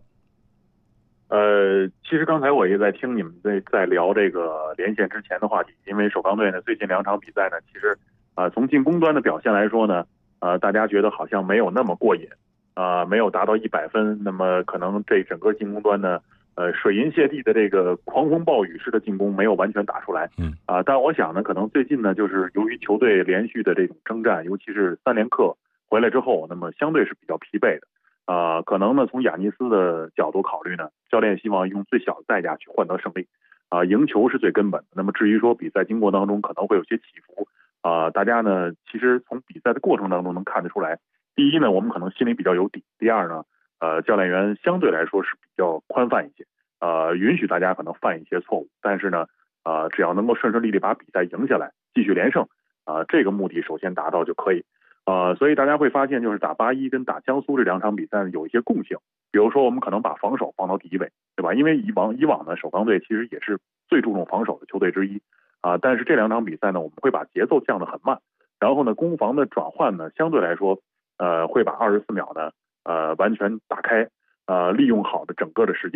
其实刚才我也在听你们在聊这个连线之前的话题，因为首钢队呢最近2场比赛呢，其实从进攻端的表现来说呢，大家觉得好像没有那么过瘾，没有达到100分，那么可能这整个进攻端呢，水银泻地的这个狂风暴雨式的进攻没有完全打出来，但我想呢，可能最近呢，就是由于球队连续的这种征战，尤其是3连客回来之后，那么相对是比较疲惫的。可能呢，从亚尼斯的角度考虑呢，教练希望用最小的代价去换得胜利，赢球是最根本的。那么至于说比赛经过当中可能会有些起伏，大家呢其实从比赛的过程当中能看得出来，第一呢，我们可能心里比较有底；第二呢，教练员相对来说是比较宽泛一些，允许大家可能犯一些错误，但是呢，只要能够顺顺利利把比赛赢下来，继续连胜，这个目的首先达到就可以。所以大家会发现，就是打81跟打江苏这2场比赛有一些共性，比如说我们可能把防守放到第一位，对吧？因为以往呢，首钢队其实也是最注重防守的球队之一，但是这2场比赛呢，我们会把节奏降得很慢，然后呢，攻防的转换呢，相对来说，会把24秒呢，完全打开，利用好的整个的时间，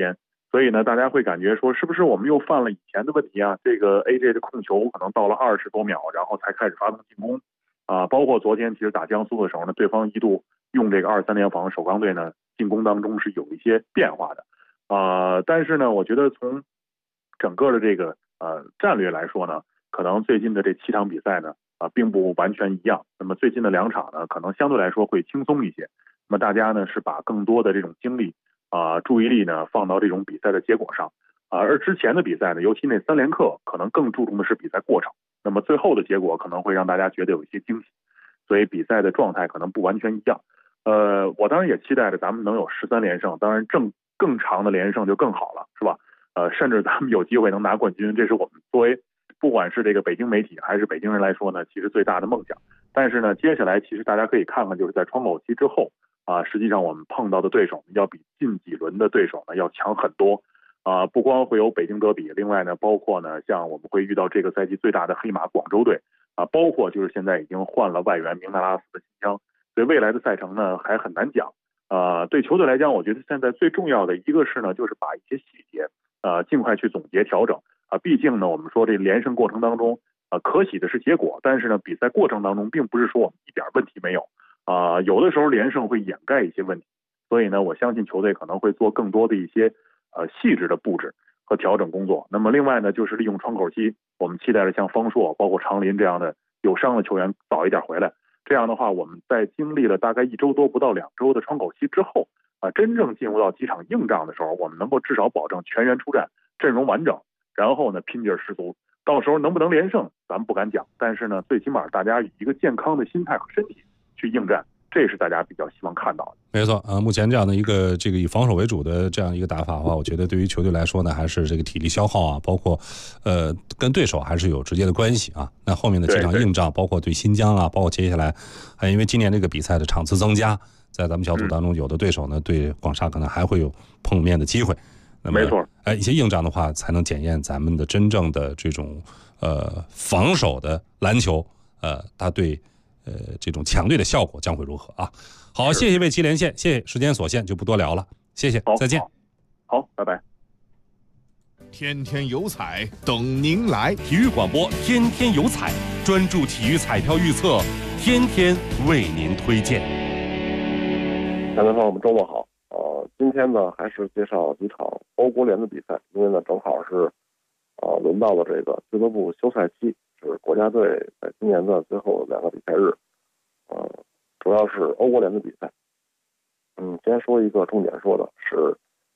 所以呢，大家会感觉说，是不是我们又犯了以前的问题啊？这个 AJ 的控球可能到了20多秒，然后才开始发动进攻啊。包括昨天其实打江苏的时候呢，对方一度用这个2-3联防，首钢队呢进攻当中是有一些变化的但是呢，我觉得从整个的这个战略来说呢，可能最近的这7场比赛呢并不完全一样。那么最近的2场呢，可能相对来说会轻松一些。那么大家呢是把更多的这种精力注意力呢放到这种比赛的结果上而之前的比赛呢，尤其那3连客可能更注重的是比赛过程，那么最后的结果可能会让大家觉得有一些惊喜，所以比赛的状态可能不完全一样。我当然也期待着咱们能有13连胜，当然更长的连胜就更好了，是吧？甚至咱们有机会能拿冠军，这是我们作为不管是这个北京媒体还是北京人来说呢，其实最大的梦想。但是呢，接下来其实大家可以看看，就是在窗口期之后实际上我们碰到的对手要比近几轮的对手呢要强很多不光会有北京德比，另外呢，包括呢像我们会遇到这个赛季最大的黑马广州队包括就是现在已经换了外援明纳拉斯的新疆，所以未来的赛程呢还很难讲对球队来讲，我觉得现在最重要的一个是呢，就是把一些细节尽快去总结调整毕竟呢，我们说这连胜过程当中可喜的是结果，但是呢，比赛过程当中并不是说我们一点问题没有有的时候连胜会掩盖一些问题，所以呢，我相信球队可能会做更多的一些细致的布置和调整工作。那么另外呢，就是利用窗口期，我们期待着像方硕包括长林这样的有伤的球员早一点回来，这样的话我们在经历了大概1周多不到2周的窗口期之后真正进入到几场硬仗的时候，我们能够至少保证全员出战，阵容完整，然后呢拼劲十足。到时候能不能连胜咱们不敢讲，但是呢，最起码大家以一个健康的心态和身体去应战，这是大家比较希望看到的。 没错目前这样的一个以防守为主的这样一个打法的话，我觉得对于球队来说呢，还是这个体力消耗包括跟对手还是有直接的关系那后面的几场硬仗，包括对新疆包括接下来因为今年这个比赛的场次增加，在咱们小组当中有的对手呢对广厦可能还会有碰面的机会。那么没错一些硬仗的话才能检验咱们的真正的这种防守的篮球它对这种强队的效果将会如何好，谢谢魏琪连线，谢谢，时间所限就不多聊了，谢谢，再见。 好，拜拜。 天天有彩等您来，体育广播天天有彩，专注体育彩票预测，天天为您推荐。 大家好，我们周末好。今天呢还是介绍几场欧国联的比赛，因为呢正好是轮到了这个俱乐部休赛期，是国家队在今年的最后2个比赛日，主要是欧国联的比赛。先说一个重点说的是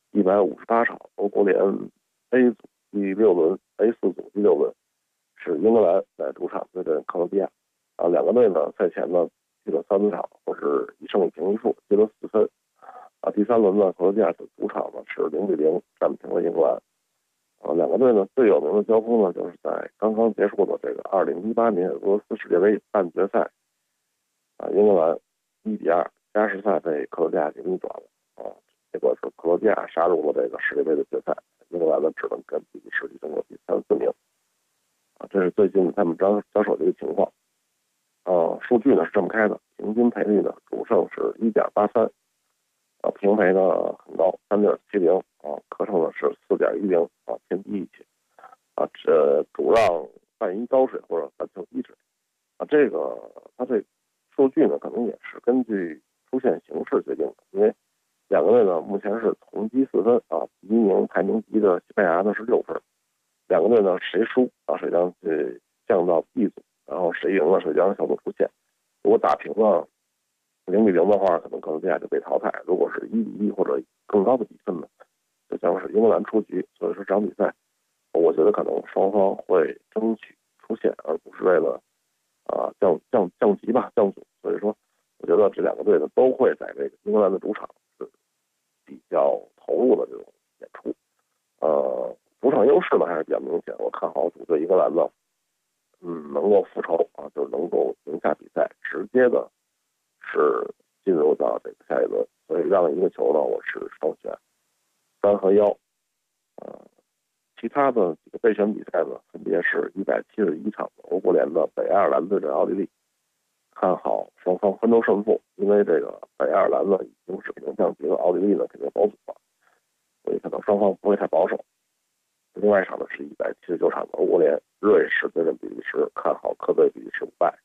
158场欧国联 A 组第6轮 A4 组第6轮，是英格兰在主场对阵克罗地亚2个队呢赛前呢踢了3场，都是1胜1平1负，积了4分第3轮呢，克罗地亚的主场呢是0-0战平了英格兰。2个队呢最有名的交锋呢，就是在刚刚结束的这个2018年俄罗斯世界杯半决赛，英格兰1-2加时赛被克罗地亚给逆转了结果是克罗地亚杀入了这个世界杯的决赛，英格兰呢只能跟自己世界争夺第3、4名这是最近他们交手的一个情况。数据呢是这么开的，平均赔率呢主胜是1.83。平赔呢很高3.70客胜呢是4.10偏低一些这主让半一高水或者半球低水这个它这数据呢可能也是根据出现形势决定的，因为2个队呢目前是同积4分第1名排名第1的西班牙呢是6分，2个队呢谁输谁将降到 B 组，然后谁赢了谁将小组出线。如果打平了0-0的话，可能克罗地亚就被淘汰；如果是1-1或者更高的比分呢，就将是英格兰出局。所以说这场比赛，我觉得可能双方会争取出线，而不是为了降级吧降组。所以说，我觉得这2个队呢都会在这个英格兰的主场是比较投入的这种演出。主场优势呢还是比较明显，我看好主队英格兰呢，能够复仇就能够赢下比赛，直接的。是进入到这个下一轮，所以让一个球呢，我是首选3和1。其他的几个备选比赛呢，分别是171场的欧国联的北爱尔兰对阵奥地利，看好双方分州胜负，因为这个北爱尔兰呢已经是平降级了，奥地利呢肯定保组了。 所以可能双方不会太保守。另外一场呢是179场的欧国联，瑞士对阵比利时，看好客队比利时不败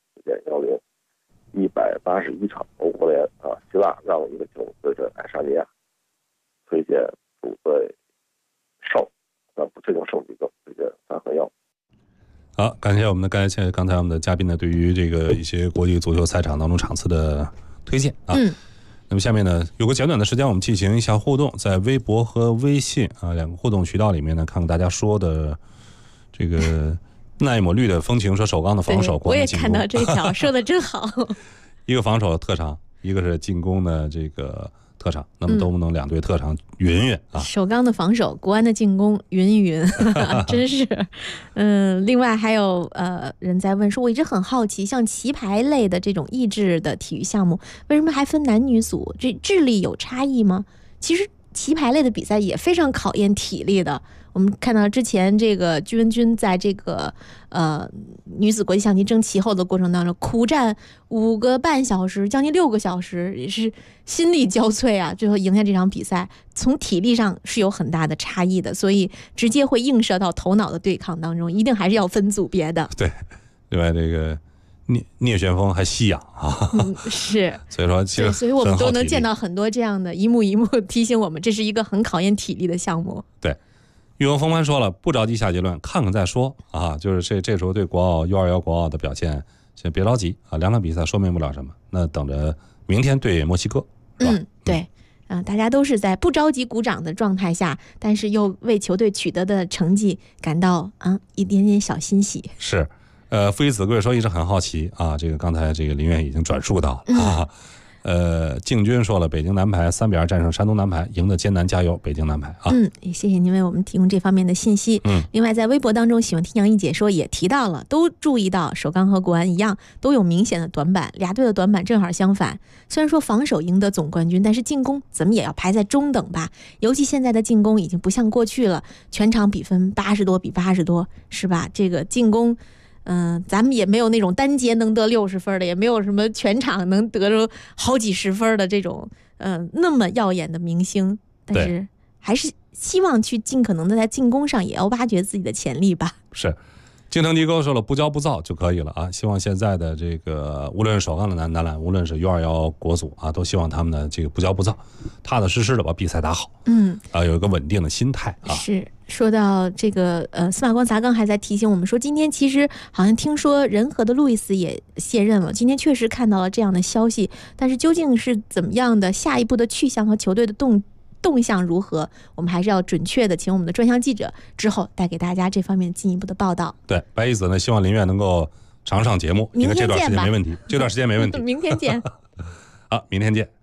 ，4.10。181场欧国联希腊让1个球对阵爱沙尼亚，推荐主队胜，但不确定胜比更，推荐3-1。 好，感谢我们的刚才我们的嘉宾呢对于这个一些国际足球赛场当中场次的推荐啊。那么下面呢，有个简短的时间，我们进行一下互动，在微博和微信两个互动渠道里面呢，看看大家说的这个那抹绿的风情说首钢的防守， 我也看到这条，说的真好。 一个防守特长，一个是进攻的这个特长，那么都不能两队特长匀匀啊。 首钢的防守，国安的进攻匀匀，真是。另外还有人在问说，我一直很好奇，像棋牌类的这种益智的体育项目，为什么还分男女组？这智力有差异吗？其实棋牌类的比赛也非常考验体力的。我们看到之前这个鞠文君在这个女子国际象棋争旗后的过程当中，苦战5个半小时，将近6个小时，也是心力交瘁啊，最后赢下这场比赛。从体力上是有很大的差异的，所以直接会映射到头脑的对抗当中，一定还是要分组别的。 对，另外这个聂旋风还吸氧啊， 是， 所以说其实所以我们都能见到很多这样的一幕一幕提醒我们，这是一个很考验体力的项目。 对。玉龙风帆说了，不着急下结论，看看再说啊。就是这时候对国奥U21国奥的表现，先别着急啊。2场比赛说明不了什么，那等着明天对墨西哥，是吧？ 对，大家都是在不着急鼓掌的状态下，但是又为球队取得的成绩感到一点点小欣喜。 是，父以子贵说一直很好奇啊。这个刚才这个林苑已经转述到了啊。靖军说了，北京男排3-2战胜山东男排，赢得艰难，加油，北京男排啊！ 也谢谢您为我们提供这方面的信息。另外在微博当中，喜欢听杨一解说也提到了，都注意到首钢和国安一样，都有明显的短板，俩队的短板正好相反。虽然说防守赢得总冠军，但是进攻怎么也要排在中等吧？尤其现在的进攻已经不像过去了，全场比分80多比80多，是吧？这个进攻。咱们也没有那种单节能得60分的，也没有什么全场能得着好几十分的这种那么耀眼的明星，但是还是希望去尽可能的在进攻上也要挖掘自己的潜力吧。 是，京城迪哥说了，不骄不躁就可以了啊！希望现在的这个无论是首钢的男篮，无论是U21国足啊，都希望他们的这个不骄不躁，踏踏实实的把比赛打好。有一个稳定的心态啊。 是。说到这个司马光砸缸还在提醒我们说，今天其实好像听说仁和的路易斯也卸任了，今天确实看到了这样的消息，但是究竟是怎么样的下一步的去向和球队的动向如何，我们还是要准确的请我们的专项记者之后带给大家这方面进一步的报道。 对，白一子呢希望林苑能够常上节目， 明天见吧， 这段时间没问题，这段时间没问题。 明天见。 好，明天见。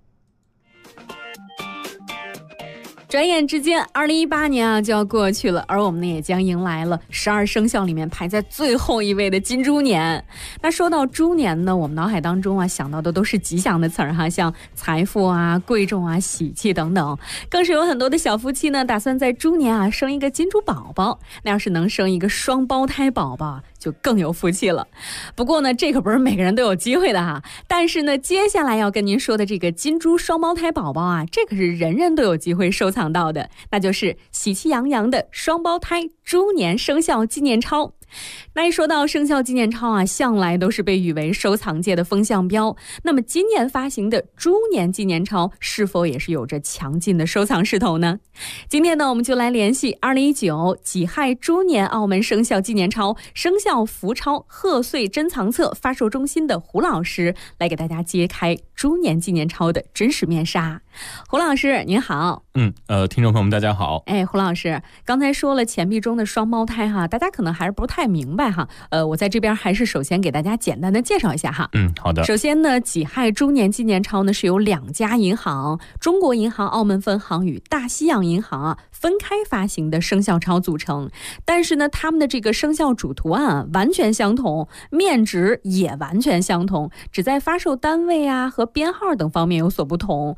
转眼之间2018年就要过去了，而我们呢也将迎来了12生肖里面排在最后一位的金猪年。那说到猪年呢，我们脑海当中想到的都是吉祥的词儿哈，像财富贵重喜气等等，更是有很多的小夫妻呢打算在猪年生一个金猪宝宝。那要是能生一个双胞胎宝宝就更有福气了。不过呢，这可不是每个人都有机会的哈。但是呢，接下来要跟您说的这个金猪双胞胎宝宝这可是人人都有机会收藏到的，那就是喜气洋洋的双胞胎猪年生肖纪念钞。那一说到生肖纪念钞向来都是被誉为收藏界的风向标。那么今年发行的猪年纪念钞是否也是有着强劲的收藏势头呢？今天呢，我们就来联系2019己亥猪年澳门生肖纪念钞生肖福钞贺岁珍藏册发售中心的胡老师，来给大家揭开猪年纪念钞的真实面纱。胡老师您好。 听众朋友们大家好。 胡老师刚才说了钱币中的双胞胎大家可能还是不太明白我在这边还是首先给大家简单的介绍一下好的。 首先呢，己亥猪年纪念钞呢是由2家银行中国银行澳门分行与大西洋银行分开发行的生肖钞组成，但是呢他们的这个生肖主图案完全相同，面值也完全相同，只在发售单位和编号等方面有所不同。每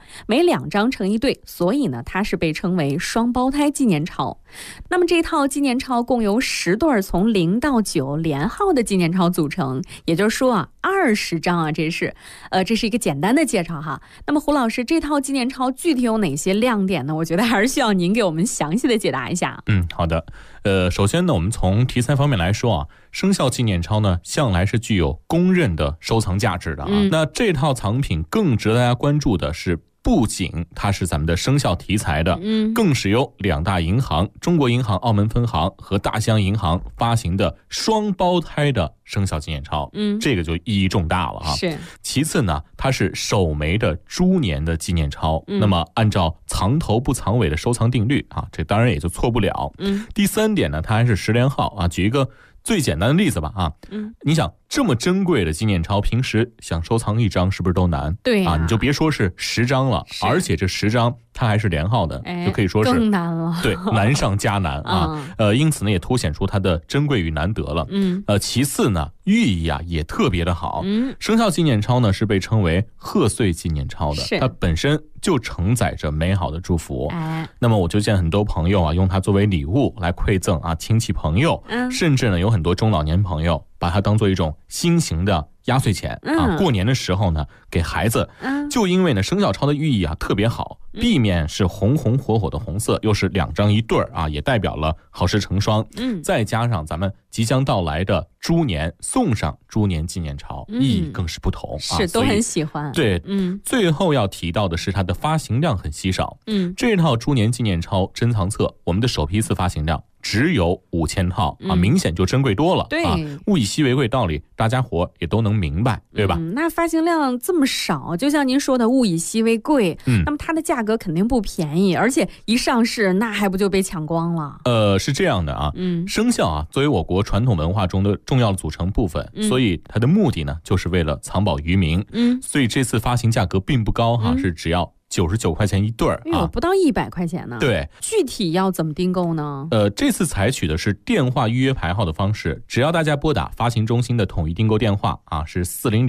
2张成一对，所以呢，它是被称为双胞胎纪念钞。那么这套纪念钞共由10对从0到9连号的纪念钞组成，也就是说啊，20张啊，这是一个简单的介绍哈。那么胡老师，这套纪念钞具体有哪些亮点呢？我觉得还是需要您给我们详细的解答一下。 好的。首先呢，我们从题材方面来说啊，生肖纪念钞呢，向来是具有公认的收藏价值的啊。那这套藏品更值得大家关注的是，不仅它是咱们的生肖题材的，更是由2大银行中国银行澳门分行和大西洋银行发行的双胞胎的生肖纪念钞，这个就意义重大了哈。 是。 其次呢，它是首枚的猪年的纪念钞，那么按照藏头不藏尾的收藏定律啊，这当然也就错不了。第3点呢，它还是10连号啊。举一个最简单的例子吧啊，你想这么珍贵的纪念钞，平时想收藏1张是不是都难？ 对啊，你就别说是10张了，而且这10张它还是连号的，就可以说是更难了。 对，难上加难啊。因此呢，也凸显出它的珍贵与难得了。其次呢，寓意啊也特别的好。生肖纪念钞呢是被称为贺岁纪念钞的，它本身就承载着美好的祝福。那么我就见很多朋友啊，用它作为礼物来馈赠啊亲戚朋友，甚至呢有很多中老年朋友把它当做一种新型的压岁钱啊。过年的时候呢，给孩子，就因为呢生肖钞的寓意啊特别好，避免是红红火火的红色，又是2张一对啊，也代表了好事成双。再加上咱们即将到来的猪年，送上猪年纪念钞，意义更是不同啊， 是都很喜欢。 对，最后要提到的是它的发行量很稀少。这套猪年纪念钞珍藏册，我们的首批次发行量只有5000套啊，明显就珍贵多了。 对啊，物以稀为贵道理，大家伙也都能明白，对吧？ 那发行量这么少，就像您说的物以稀为贵，那么它的价格肯定不便宜，而且一上市那还不就被抢光了？ 是这样的啊，生肖啊作为我国传统文化中的重要的组成部分，所以它的目的呢就是为了藏宝于民。所以这次发行价格并不高哈，是只要99块钱一对啊， 不到100块钱呢。 对， 具体要怎么订购呢？ 这次采取的是电话预约排号的方式，只要大家拨打发行中心的统一订购电话啊，是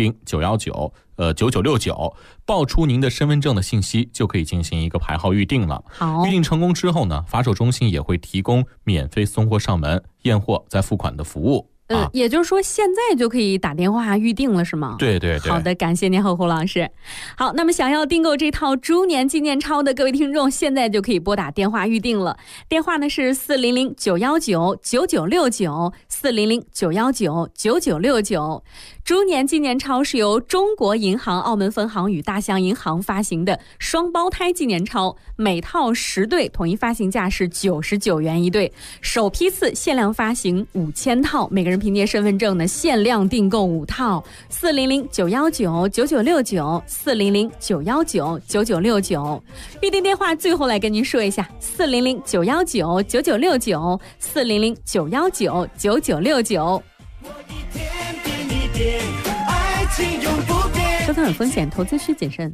400-919-9969，报出您的身份证的信息，就可以进行一个排号预定了。 好， 预定成功之后呢，发售中心也会提供免费送货上门、验货再付款的服务。 也就是说现在就可以打电话预定了是吗？ 对对对。 好的，感谢您胡老师。好，那么想要订购这套猪年纪念钞的各位听众，现在就可以拨打电话预定了。电话呢是400-919-9969，400-919-9969。猪年纪念钞是由中国银行澳门分行与大西洋银行发行的双胞胎纪念钞，每套10对，统一发行价是99元一对，首批次限量发行5000套，每个人凭借身份证呢限量订购5套。400-919-9969，400-919-9969。预定电话最后来跟您说一下，400-919-9969，400-919-9969。收藏有风险，投资需谨慎。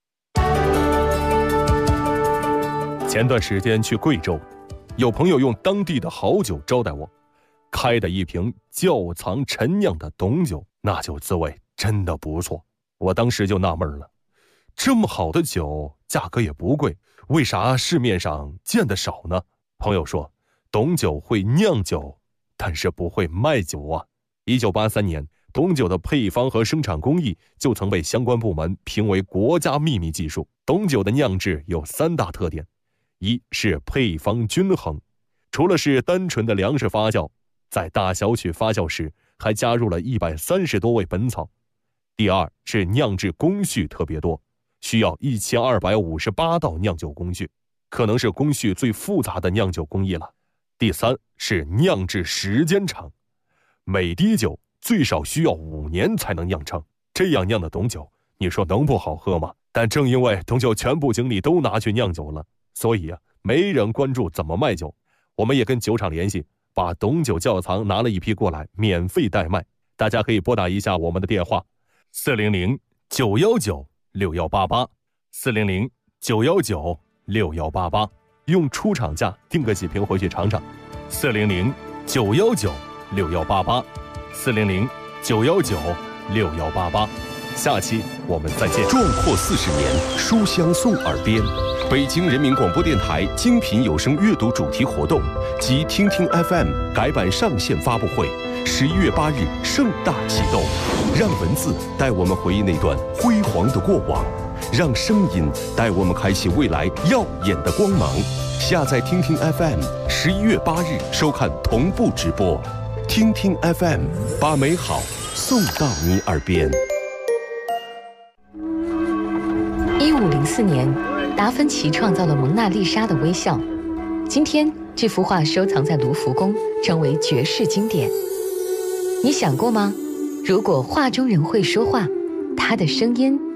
前段时间去贵州，有朋友用当地的好酒招待我，开的一瓶窖藏陈酿的董酒，那酒滋味真的不错。我当时就纳闷了，这么好的酒价格也不贵，为啥市面上见得少呢？朋友说，董酒会酿酒，但是不会卖酒啊。1983年，董酒的配方和生产工艺就曾被相关部门评为国家秘密技术。董酒的酿制有3大特点，一是配方均衡，除了是单纯的粮食发酵，在大小曲发酵时还加入了130多味本草。第二是酿制工序特别多，需要1258道酿酒工序，可能是工序最复杂的酿酒工艺了。第三是酿制时间长，每滴酒最少需要5年才能酿成，这样酿的董酒，你说能不好喝吗？但正因为董酒全部精力都拿去酿酒了，所以没人关注怎么卖酒。我们也跟酒厂联系，把董酒窖藏拿了一批过来，免费代卖。大家可以拨打一下我们的电话，400-919-6188，400-919-6188，用出厂价订个几瓶回去尝尝。400-919-6188，400-919-6188。 下期我们再见。 壮阔40年，书香送耳边。北京人民广播电台精品有声阅读主题活动及听听 FM 改版上线发布会，11月8日盛大启动。让文字带我们回忆那段辉煌的过往，让声音带我们开启未来耀眼的光芒。下载听听 FM，11月8日收看同步直播。听听 FM， 把美好送到你耳边。 1504年，达芬奇创造了蒙娜丽莎的微笑。今天，这幅画收藏在卢浮宫，成为绝世经典。你想过吗？如果画中人会说话，他的声音